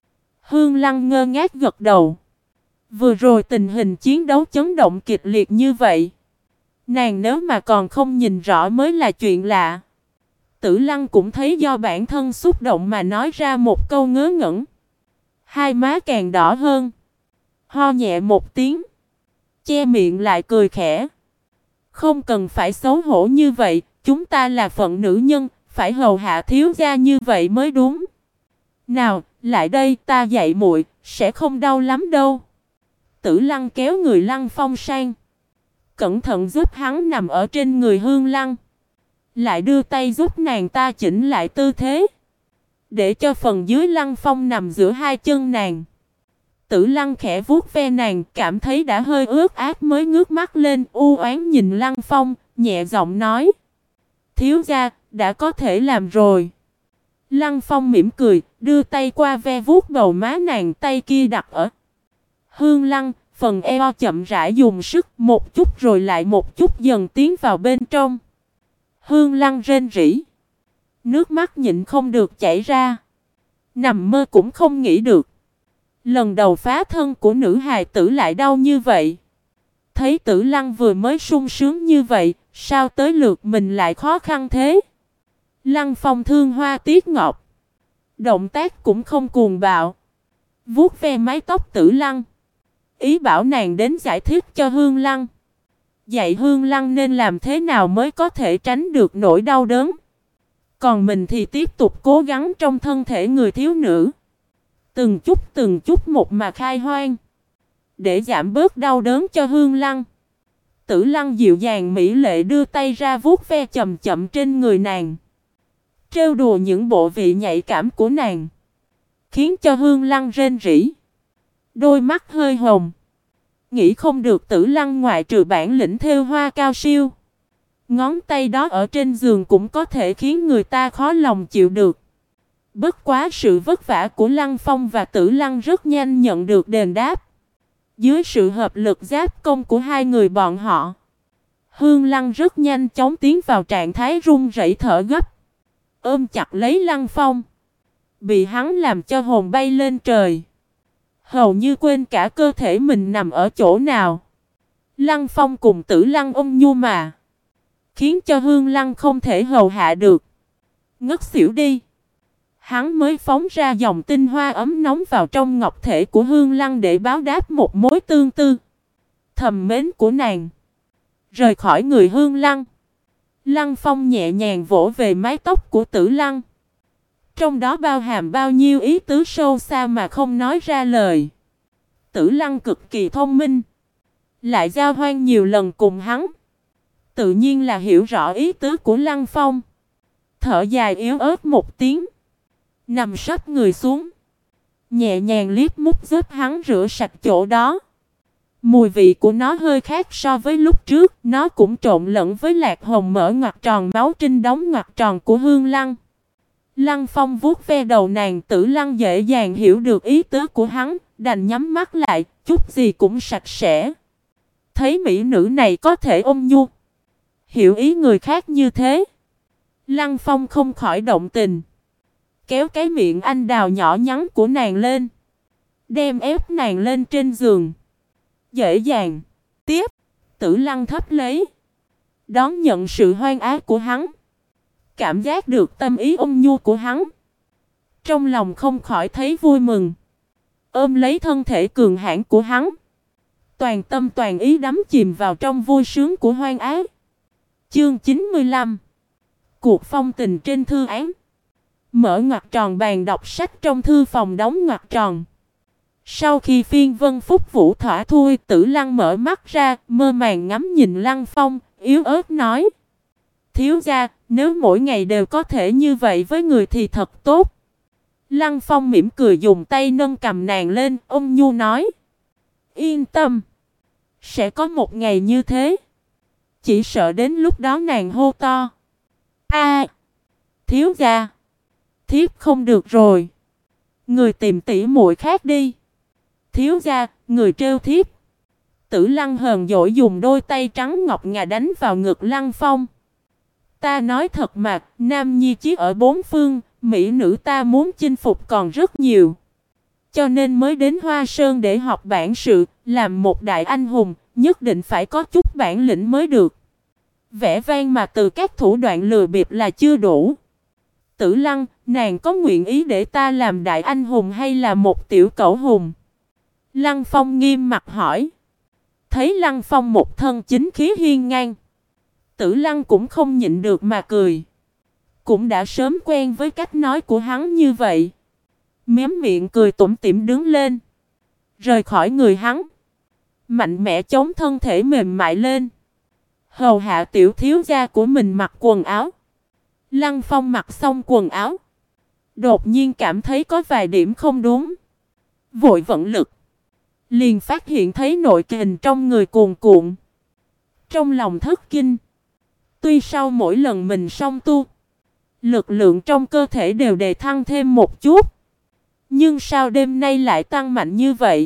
Hương Lăng ngơ ngác gật đầu. Vừa rồi tình hình chiến đấu chấn động kịch liệt như vậy. Nàng nếu mà còn không nhìn rõ mới là chuyện lạ. Tử Lăng cũng thấy do bản thân xúc động mà nói ra một câu ngớ ngẩn. Hai má càng đỏ hơn. Ho nhẹ một tiếng. Che miệng lại cười khẽ. Không cần phải xấu hổ như vậy. Chúng ta là phận nữ nhân. Phải hầu hạ thiếu gia như vậy mới đúng. Nào, lại đây ta dạy muội, sẽ không đau lắm đâu. Tử Lăng kéo người Lăng Phong sang. Cẩn thận giúp hắn nằm ở trên người Hương Lăng. Lại đưa tay giúp nàng ta chỉnh lại tư thế. Để cho phần dưới Lăng Phong nằm giữa hai chân nàng. Tử Lăng khẽ vuốt ve nàng, cảm thấy đã hơi ướt át mới ngước mắt lên u oán nhìn Lăng Phong, nhẹ giọng nói. Thiếu gia, đã có thể làm rồi. Lăng Phong mỉm cười, đưa tay qua ve vuốt bầu má nàng, tay kia đặt ở Hương Lăng, phần eo chậm rãi dùng sức một chút rồi lại một chút dần tiến vào bên trong. Hương Lăng rên rỉ. Nước mắt nhịn không được chảy ra. Nằm mơ cũng không nghĩ được. Lần đầu phá thân của nữ hài tử lại đau như vậy. Thấy Tử Lăng vừa mới sung sướng như vậy, sao tới lượt mình lại khó khăn thế? Lăng Phong thương hoa tiếc ngọc. Động tác cũng không cuồng bạo. Vuốt ve mái tóc Tử Lăng. Ý bảo nàng đến giải thích cho Hương Lăng. Dạy Hương Lăng nên làm thế nào mới có thể tránh được nỗi đau đớn. Còn mình thì tiếp tục cố gắng trong thân thể người thiếu nữ. Từng chút một mà khai hoang. Để giảm bớt đau đớn cho Hương Lăng. Tử Lăng dịu dàng mỹ lệ đưa tay ra vuốt ve chậm chậm trên người nàng. Trêu đùa những bộ vị nhạy cảm của nàng. Khiến cho Hương Lăng rên rỉ. Đôi mắt hơi hồng. Nghĩ không được Tử Lăng ngoại trừ bản lĩnh thêu hoa cao siêu. Ngón tay đó ở trên giường cũng có thể khiến người ta khó lòng chịu được. Bất quá sự vất vả của Lăng Phong và Tử Lăng rất nhanh nhận được đền đáp. Dưới sự hợp lực giáp công của hai người bọn họ, Hương Lăng rất nhanh chóng tiến vào trạng thái run rẩy thở gấp. Ôm chặt lấy Lăng Phong. Bị hắn làm cho hồn bay lên trời. Hầu như quên cả cơ thể mình nằm ở chỗ nào. Lăng Phong cùng Tử Lăng ôm nhu mà. Khiến cho Hương Lăng không thể hầu hạ được. Ngất xỉu đi. Hắn mới phóng ra dòng tinh hoa ấm nóng vào trong ngọc thể của Hương Lăng để báo đáp một mối tương tư. Thầm mến của nàng. Rời khỏi người Hương Lăng. Lăng Phong nhẹ nhàng vỗ về mái tóc của Tử Lăng. Trong đó bao hàm bao nhiêu ý tứ sâu xa mà không nói ra lời. Tử Lăng cực kỳ thông minh. Lại giao hoan nhiều lần cùng hắn. Tự nhiên là hiểu rõ ý tứ của Lăng Phong. thở dài yếu ớt một tiếng, nằm sấp người xuống, nhẹ nhàng liếc mút giúp hắn rửa sạch chỗ đó. Mùi vị của nó hơi khác so với lúc trước, nó cũng trộn lẫn với lạc hồng mỡ ngoặc tròn máu trinh đóng ngoặc tròn của Hương Lăng. Lăng Phong vuốt ve đầu nàng. Tử Lăng dễ dàng hiểu được ý tứ của hắn, đành nhắm mắt lại, chút gì cũng sạch sẽ. Thấy mỹ nữ này có thể ôm nhu, hiểu ý người khác như thế, Lăng Phong không khỏi động tình, kéo cái miệng anh đào nhỏ nhắn của nàng lên, đem ép nàng lên trên giường. Dễ dàng. Tiếp. Tử Lăng thấp lấy, đón nhận sự hoan ái của hắn, cảm giác được tâm ý ôn nhu của hắn, trong lòng không khỏi thấy vui mừng, ôm lấy thân thể cường hãn của hắn, toàn tâm toàn ý đắm chìm vào trong vui sướng của hoan ái. Chương 95. Cuộc phong tình trên thư án. Mở ngoặc tròn bàn đọc sách trong thư phòng đóng ngoặc tròn. Sau khi phiên vân phúc vũ thỏa thui, Tử Lăng mở mắt ra, mơ màng ngắm nhìn Lăng Phong, yếu ớt nói: thiếu gia, nếu mỗi ngày đều có thể như vậy với người thì thật tốt. Lăng Phong mỉm cười dùng tay nâng cầm nàng lên, ôn nhu nói: yên tâm, sẽ có một ngày như thế. Chỉ sợ đến lúc đó nàng hô to: a, thiếu gia, thiếp không được rồi, người tìm tỷ muội khác đi. Thiếu gia, người trêu thiếp. Tử Lăng hờn dỗi dùng đôi tay trắng ngọc ngà đánh vào ngực Lăng Phong. Ta nói thật mà, nam nhi chí ở bốn phương, mỹ nữ ta muốn chinh phục còn rất nhiều. Cho nên mới đến Hoa Sơn để học bản sự, làm một đại anh hùng, nhất định phải có chút bản lĩnh mới được. Vẻ vang mà từ các thủ đoạn lừa bịp là chưa đủ. Tử Lăng, nàng có nguyện ý để ta làm đại anh hùng hay là một tiểu cẩu hùng? Lăng Phong nghiêm mặt hỏi. Thấy Lăng Phong một thân chính khí hiên ngang, Tử Lăng cũng không nhịn được mà cười. Cũng đã sớm quen với cách nói của hắn như vậy. Mém miệng cười tủm tỉm đứng lên, rời khỏi người hắn, mạnh mẽ chống thân thể mềm mại lên, hầu hạ tiểu thiếu gia của mình mặc quần áo. Lăng Phong mặc xong quần áo, đột nhiên cảm thấy có vài điểm không đúng, vội vận lực, liền phát hiện thấy nội kình trong người cuồn cuộn. Trong lòng thất kinh, tuy sau mỗi lần mình song tu, lực lượng trong cơ thể đều đề thăng thêm một chút, nhưng sao đêm nay lại tăng mạnh như vậy?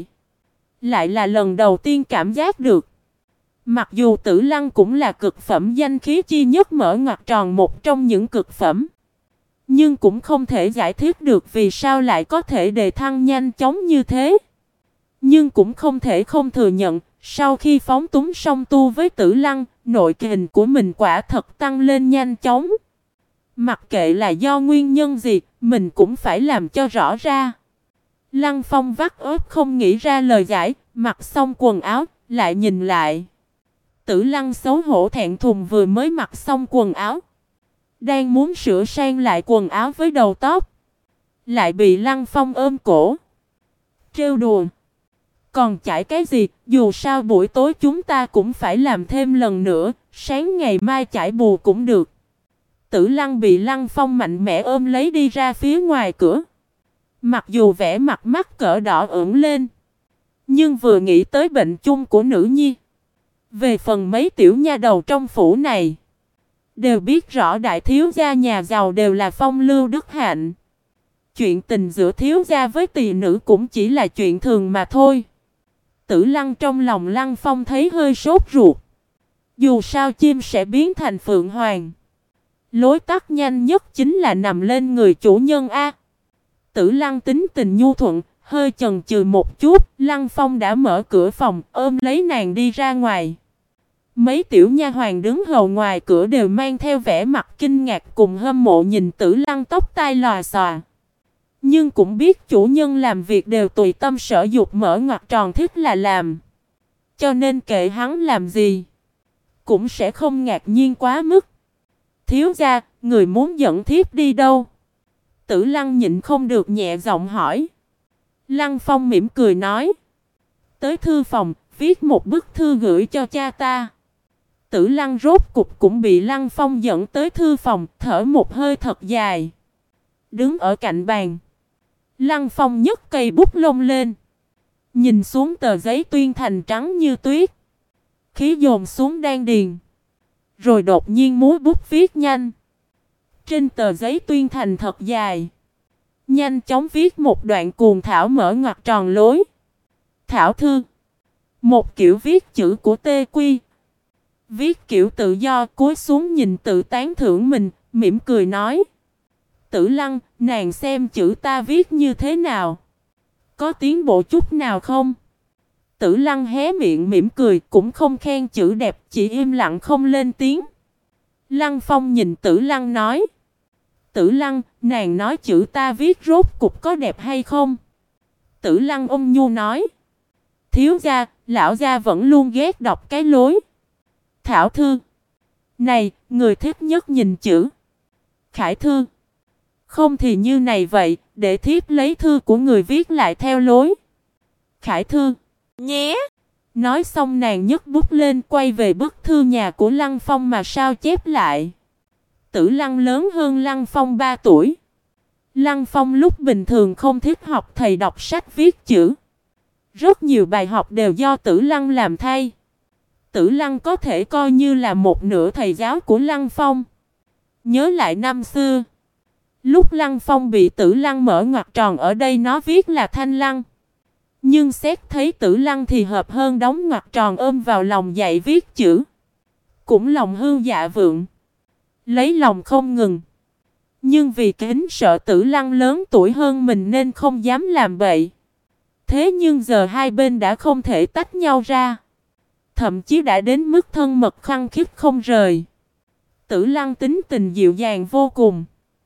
Lại là lần đầu tiên cảm giác được. Mặc dù Tử Lăng cũng là cực phẩm danh khí chi nhất mở ngoặc tròn một trong những cực phẩm, nhưng cũng không thể giải thích được vì sao lại có thể đề thăng nhanh chóng như thế. Nhưng cũng không thể không thừa nhận, sau khi phóng túng song tu với Tử Lăng, nội kình của mình quả thật tăng lên nhanh chóng. Mặc kệ là do nguyên nhân gì, mình cũng phải làm cho rõ ra. Lăng Phong vắt ớt không nghĩ ra lời giải, mặc xong quần áo, lại nhìn lại. Tử Lăng xấu hổ thẹn thùng vừa mới mặc xong quần áo, đang muốn sửa sang lại quần áo với đầu tóc, lại bị Lăng Phong ôm cổ, trêu đùa. Còn chải cái gì, dù sao buổi tối chúng ta cũng phải làm thêm lần nữa, sáng ngày mai chải bù cũng được. Tử Lăng bị Lăng Phong mạnh mẽ ôm lấy đi ra phía ngoài cửa. Mặc dù vẻ mặt mắt cỡ đỏ ửng lên, nhưng vừa nghĩ tới bệnh chung của nữ nhi, về phần mấy tiểu nha đầu trong phủ này, đều biết rõ đại thiếu gia nhà giàu đều là phong lưu đức hạnh. Chuyện tình giữa thiếu gia với tỳ nữ cũng chỉ là chuyện thường mà thôi. Tử Lăng trong lòng Lăng Phong thấy hơi sốt ruột. Dù sao chim sẽ biến thành phượng hoàng, lối tắt nhanh nhất chính là nằm lên người chủ nhân a. Tử Lăng tính tình nhu thuận, hơi chần chừ một chút, Lăng Phong đã mở cửa phòng, ôm lấy nàng đi ra ngoài. Mấy tiểu nha hoàn đứng hầu ngoài cửa đều mang theo vẻ mặt kinh ngạc cùng hâm mộ nhìn Tử Lăng tóc tai lòa xòa. Nhưng cũng biết chủ nhân làm việc đều tùy tâm sở dục, mở ngoặc tròn thích là làm. Cho nên kệ hắn làm gì, cũng sẽ không ngạc nhiên quá mức. Thiếu gia, người muốn dẫn thiếp đi đâu? Tử Lăng nhịn không được nhẹ giọng hỏi. Lăng Phong mỉm cười nói. Tới thư phòng, viết một bức thư gửi cho cha ta. Tử Lăng rốt cục cũng bị Lăng Phong dẫn tới thư phòng, thở một hơi thật dài. Đứng ở cạnh bàn, Lăng Phong nhấc cây bút lông lên, nhìn xuống tờ giấy tuyên thành trắng như tuyết. Khí dồn xuống đan điền, rồi đột nhiên múa bút viết nhanh. Trên tờ giấy tuyên thành thật dài, nhanh chóng viết một đoạn cuồng thảo mở ngoặc tròn lối. Thảo thư. Một kiểu viết chữ của Tê Quy. Viết kiểu tự do, cúi xuống nhìn tự tán thưởng mình, mỉm cười nói. Tử Lăng, nàng xem chữ ta viết như thế nào? Có tiến bộ chút nào không? Tử Lăng hé miệng mỉm cười, cũng không khen chữ đẹp, chỉ im lặng không lên tiếng. Lăng Phong nhìn Tử Lăng nói. Tử Lăng, nàng nói chữ ta viết rốt cục có đẹp hay không? Tử Lăng ôn nhu nói. Thiếu gia, lão gia vẫn luôn ghét đọc cái lối. Thảo thư. Này, người thích nhất nhìn chữ. Khải thư. Không thì như này vậy, để thiếp lấy thư của người viết lại theo lối. Khải thư. Nhé. Nói xong nàng nhấc bút lên quay về bức thư nhà của Lăng Phong mà sao chép lại. Tử Lăng lớn hơn Lăng Phong 3 tuổi. Lăng Phong lúc bình thường không thích học thầy đọc sách viết chữ. Rất nhiều bài học đều do Tử Lăng làm thay. Tử Lăng có thể coi như là một nửa thầy giáo của Lăng Phong. Nhớ lại năm xưa, lúc Lăng Phong bị Tử Lăng mở ngoặc tròn ở đây nó viết là Thanh Lăng. Nhưng xét thấy Tử Lăng thì hợp hơn đóng ngoặc tròn ôm vào lòng dạy viết chữ. Cũng lòng hưu dạ vượng, lấy lòng không ngừng. Nhưng vì kính sợ Tử Lăng lớn tuổi hơn mình nên không dám làm bậy. Thế nhưng giờ hai bên đã không thể tách nhau ra. Thậm chí đã đến mức thân mật khăng khít không rời. Tử Lăng tính tình dịu dàng vô cùng.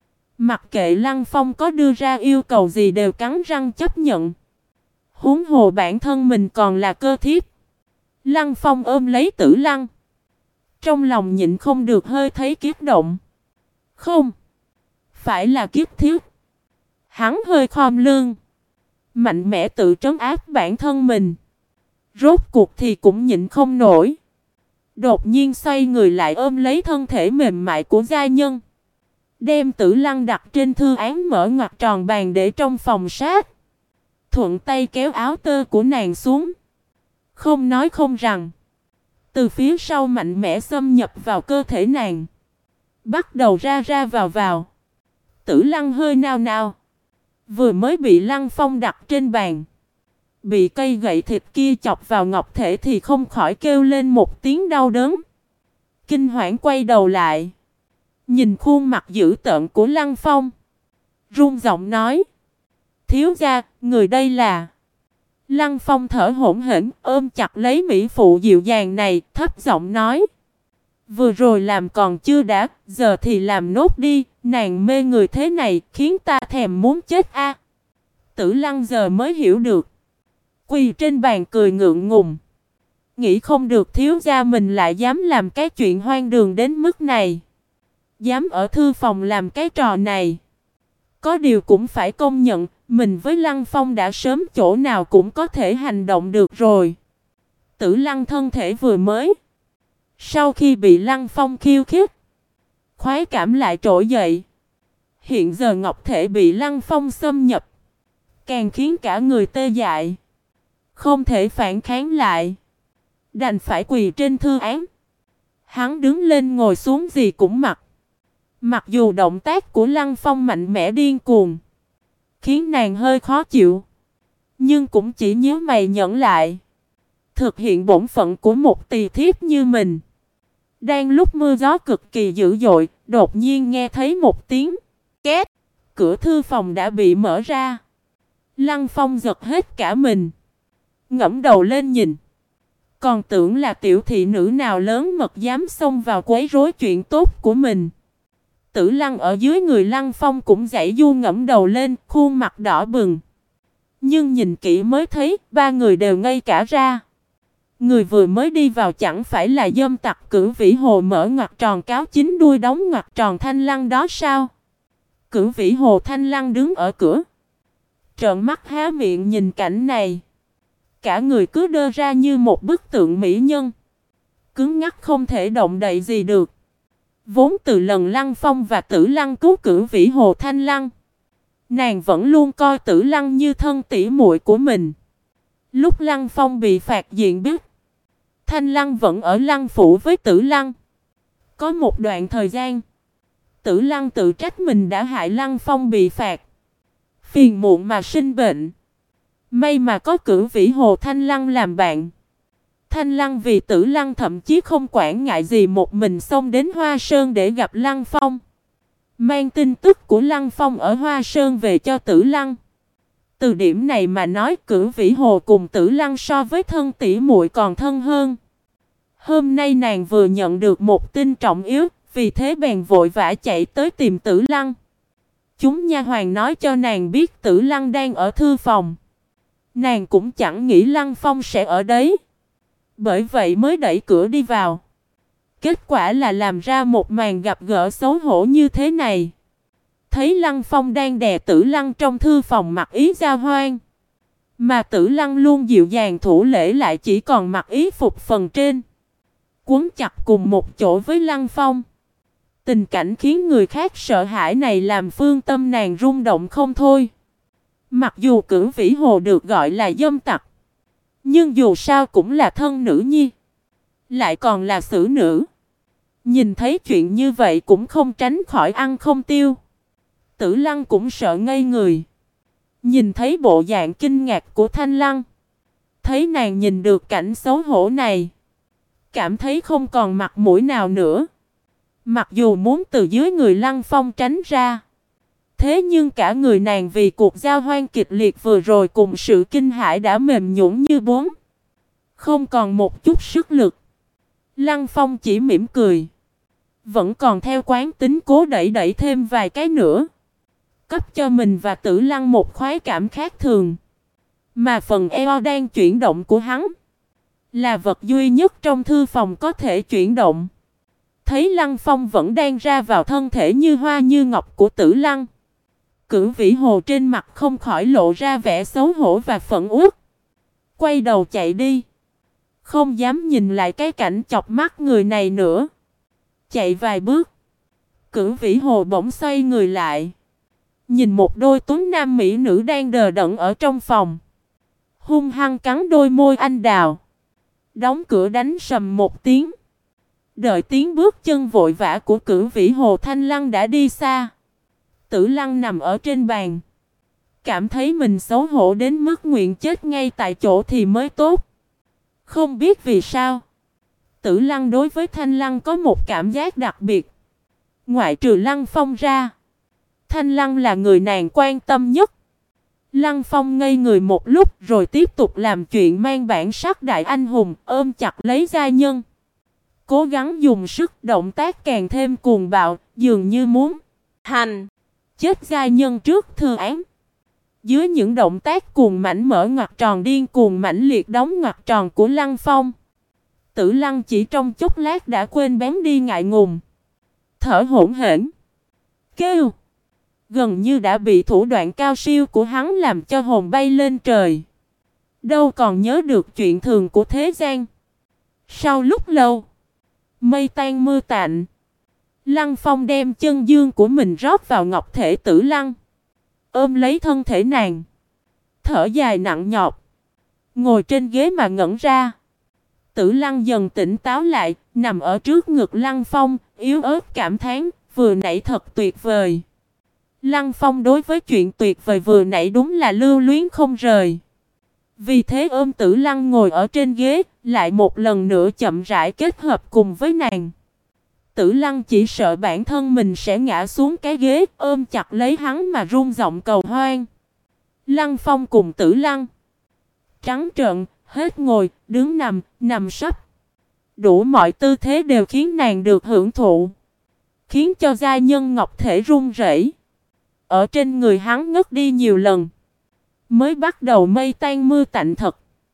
Mặc kệ Lăng Phong có đưa ra yêu cầu gì đều cắn răng chấp nhận. Huống hồ bản thân mình còn là cơ thiếp. Lăng Phong ôm lấy Tử Lăng. Trong lòng nhịn không được hơi thấy kiếp động. Không, phải là kiếp thiếp. Hắn hơi khom lưng, mạnh mẽ tự trấn áp bản thân mình. Rốt cuộc thì cũng nhịn không nổi. Đột nhiên xoay người lại ôm lấy thân thể mềm mại của gia nhân. Đem Tử Lăng đặt trên thư án mở ngoặc tròn bàn để trong phòng sát. Thuận tay kéo áo tơ của nàng xuống. Không nói không rằng. Từ phía sau mạnh mẽ xâm nhập vào cơ thể nàng. Bắt đầu ra ra vào vào. Tử Lăng hơi nao nao. Vừa mới bị Lăng Phong đặt trên bàn. Bị cây gậy thịt kia chọc vào ngọc thể thì không khỏi kêu lên một tiếng đau đớn. Kinh hoảng quay đầu lại. Nhìn khuôn mặt dữ tợn của Lăng Phong. Run giọng nói. Thiếu gia, người đây là... Lăng Phong thở hổn hển ôm chặt lấy mỹ phụ dịu dàng này, thấp giọng nói. Vừa rồi làm còn chưa đã, giờ thì làm nốt đi, nàng mê người thế này khiến ta thèm muốn chết a. Tử Lăng giờ mới hiểu được. Quỳ trên bàn cười ngượng ngùng. Nghĩ không được thiếu gia mình lại dám làm cái chuyện hoang đường đến mức này. Dám ở thư phòng làm cái trò này. Có điều cũng phải công nhận, mình với Lăng Phong đã sớm chỗ nào cũng có thể hành động được rồi. Tử Lăng thân thể vừa mới. Sau khi bị Lăng Phong khiêu khích, khoái cảm lại trỗi dậy. Hiện giờ ngọc thể bị Lăng Phong xâm nhập, càng khiến cả người tê dại. Không thể phản kháng lại, đành phải quỳ trên thư án. Hắn đứng lên ngồi xuống gì cũng mặc. Mặc dù động tác của Lăng Phong mạnh mẽ điên cuồng, khiến nàng hơi khó chịu, nhưng cũng chỉ nhíu mày nhẫn lại. Thực hiện bổn phận của một tỳ thiếp như mình. Đang lúc mưa gió cực kỳ dữ dội, đột nhiên nghe thấy một tiếng két. Cửa thư phòng đã bị mở ra. Lăng Phong giật hết cả mình, ngẩng đầu lên nhìn. Còn tưởng là tiểu thị nữ nào lớn mật dám xông vào quấy rối chuyện tốt của mình. Tử Lăng ở dưới người Lăng Phong cũng giãy giụa ngẩng đầu lên, khuôn mặt đỏ bừng. Nhưng nhìn kỹ mới thấy, ba người đều ngây cả ra. Người vừa mới đi vào chẳng phải là dâm tặc Cửu Vĩ Hồ mở ngoặc tròn cáo chính đuôi đóng ngoặc tròn Thanh Lăng đó sao? Cửu Vĩ Hồ Thanh Lăng đứng ở cửa, trợn mắt há miệng nhìn cảnh này. Cả người cứ đơ ra như một bức tượng mỹ nhân. cứng ngắc không thể động đậy gì được. Vốn từ lần Lăng Phong và Tử Lăng cứu Cửu Vĩ Hồ Thanh Lăng, nàng vẫn luôn coi Tử Lăng như thân tỷ muội của mình. Lúc Lăng Phong bị phạt diện biết, Thanh Lăng vẫn ở Lăng phủ với Tử Lăng. Có một đoạn thời gian, Tử Lăng tự trách mình đã hại Lăng Phong bị phạt, phiền muộn mà sinh bệnh. May mà có Cửu Vĩ Hồ Thanh Lăng làm bạn. Thanh Lăng vì Tử Lăng thậm chí không quản ngại gì một mình xông đến Hoa Sơn để gặp Lăng Phong, mang tin tức của Lăng Phong ở Hoa Sơn về cho Tử Lăng. Từ điểm này mà nói, Cửu Vĩ Hồ cùng Tử Lăng so với thân tỷ muội còn thân hơn. Hôm nay nàng vừa nhận được một tin trọng yếu, vì thế bèn vội vã chạy tới tìm Tử Lăng. Chúng nha hoàn nói cho nàng biết Tử Lăng đang ở thư phòng. Nàng cũng chẳng nghĩ Lăng Phong sẽ ở đấy, bởi vậy mới đẩy cửa đi vào. Kết quả là làm ra một màn gặp gỡ xấu hổ như thế này. Thấy Lăng Phong đang đè Tử Lăng trong thư phòng mặc ý giao hoan, mà Tử Lăng luôn dịu dàng thủ lễ lại chỉ còn mặc ý phục phần trên, quấn chặt cùng một chỗ với Lăng Phong. Tình cảnh khiến người khác sợ hãi này làm phương tâm nàng rung động không thôi. Mặc dù Cửu Vĩ Hồ được gọi là dâm tặc, nhưng dù sao cũng là thân nữ nhi, lại còn là xử nữ. Nhìn thấy chuyện như vậy cũng không tránh khỏi ăn không tiêu. Tử Lăng cũng sợ ngây người. Nhìn thấy bộ dạng kinh ngạc của Thanh Lăng, thấy nàng nhìn được cảnh xấu hổ này, cảm thấy không còn mặt mũi nào nữa. Mặc dù muốn từ dưới người Lăng Phong tránh ra, thế nhưng cả người nàng vì cuộc giao hoan kịch liệt vừa rồi cùng sự kinh hãi đã mềm nhũn như bún, không còn một chút sức lực. Lăng Phong chỉ mỉm cười, vẫn còn theo quán tính cố đẩy thêm vài cái nữa, cấp cho mình và Tử Lăng một khoái cảm khác thường. Mà phần eo đang chuyển động của hắn là vật duy nhất trong thư phòng có thể chuyển động. Thấy Lăng Phong vẫn đang ra vào thân thể như hoa như ngọc của Tử Lăng, Cửu Vĩ Hồ trên mặt không khỏi lộ ra vẻ xấu hổ và phẫn uất, quay đầu chạy đi, không dám nhìn lại cái cảnh chọc mắt người này nữa. Chạy vài bước, Cửu Vĩ Hồ bỗng xoay người lại, nhìn một đôi tuấn nam mỹ nữ đang đờ đẫn ở trong phòng, hung hăng cắn đôi môi anh đào, đóng cửa đánh sầm một tiếng. Đợi tiếng bước chân vội vã của Cửu Vĩ Hồ Thanh Lăng đã đi xa, Tử Lăng nằm ở trên bàn, cảm thấy mình xấu hổ đến mức nguyện chết ngay tại chỗ thì mới tốt. Không biết vì sao, Tử Lăng đối với Thanh Lăng có một cảm giác đặc biệt. Ngoại trừ Lăng Phong ra, Thanh Lăng là người nàng quan tâm nhất. Lăng Phong ngây người một lúc rồi tiếp tục làm chuyện mang bản sắc đại anh hùng, ôm chặt lấy gia nhân, cố gắng dùng sức, động tác càng thêm cuồng bạo, dường như muốn hành chết gia nhân trước thư án. Dưới những động tác cuồng mãnh mở ngoặc tròn điên cuồng mãnh liệt đóng ngoặc tròn của Lăng Phong, Tử Lăng chỉ trong chốc lát đã quên bén đi ngại ngùng, thở hổn hển, kêu, gần như đã bị thủ đoạn cao siêu của hắn làm cho hồn bay lên trời, đâu còn nhớ được chuyện thường của thế gian. Sau lúc lâu, mây tan mưa tạnh, Lăng Phong đem chân dương của mình rót vào ngọc thể Tử Lăng, ôm lấy thân thể nàng, thở dài nặng nhọc, ngồi trên ghế mà ngẩn ra. Tử Lăng dần tỉnh táo lại, nằm ở trước ngực Lăng Phong, yếu ớt cảm thán, vừa nãy thật tuyệt vời. Lăng Phong đối với chuyện tuyệt vời vừa nãy đúng là lưu luyến không rời. Vì thế ôm Tử Lăng ngồi ở trên ghế, lại một lần nữa chậm rãi kết hợp cùng với nàng. Tử Lăng chỉ sợ bản thân mình sẽ ngã xuống cái ghế, ôm chặt lấy hắn mà run giọng cầu hoan. Lăng Phong cùng Tử Lăng trắng trợn, hết ngồi, đứng nằm, nằm sấp, đủ mọi tư thế đều khiến nàng được hưởng thụ, khiến cho gia nhân ngọc thể run rẩy. Ở trên người hắn ngất đi nhiều lần, mới bắt đầu mây tan mưa tạnh thật.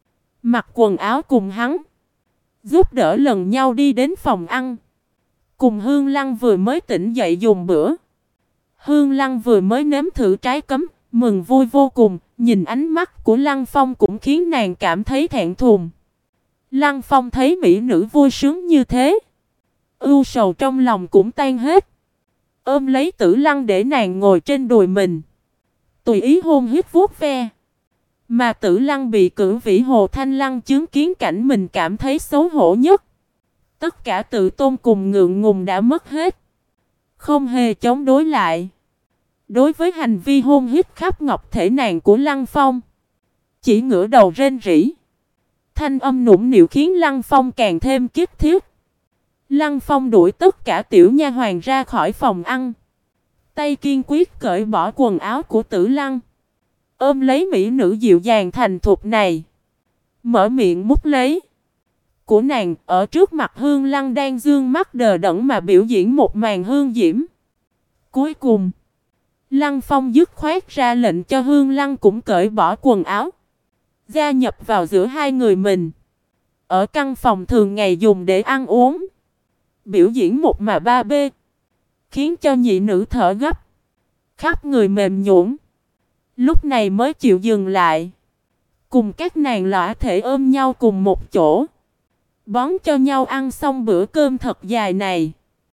Mặc quần áo cùng hắn, giúp đỡ lần nhau đi đến phòng ăn, cùng Hương Lăng vừa mới tỉnh dậy dùng bữa. Hương Lăng vừa mới nếm thử trái cấm, mừng vui vô cùng, nhìn ánh mắt của Lăng Phong cũng khiến nàng cảm thấy thẹn thùng. Lăng Phong thấy mỹ nữ vui sướng như thế, ưu sầu trong lòng cũng tan hết. Ôm lấy Tử Lăng để nàng ngồi trên đùi mình, tùy ý hôn hít vuốt ve. Mà Tử Lăng bị Cửu Vĩ Hồ Thanh Lăng chứng kiến cảnh mình cảm thấy xấu hổ nhất. Tất cả tự tôn cùng ngượng ngùng đã mất hết, không hề chống đối lại. Đối với hành vi hôn hít khắp ngọc thể nàng của Lăng Phong, chỉ ngửa đầu rên rỉ. Thanh âm nũng nịu khiến Lăng Phong càng thêm kích thiết. Lăng Phong đuổi tất cả tiểu nha hoàn ra khỏi phòng ăn, tay kiên quyết cởi bỏ quần áo của Tử Lăng, ôm lấy mỹ nữ dịu dàng thành thục này, mở miệng mút lấy của nàng. Ở trước mặt Hương Lăng đang dương mắt đờ đẫn mà biểu diễn một màn hương diễm. Cuối cùng, Lăng Phong dứt khoát ra lệnh cho Hương Lăng cũng cởi bỏ quần áo, gia nhập vào giữa hai người mình. Ở căn phòng thường ngày dùng để ăn uống, biểu diễn một mà ba bê, khiến cho nhị nữ thở gấp, khắp người mềm nhũn. Lúc này mới chịu dừng lại, cùng các nàng lõa thể ôm nhau cùng một chỗ, bón cho nhau ăn xong bữa cơm thật dài này.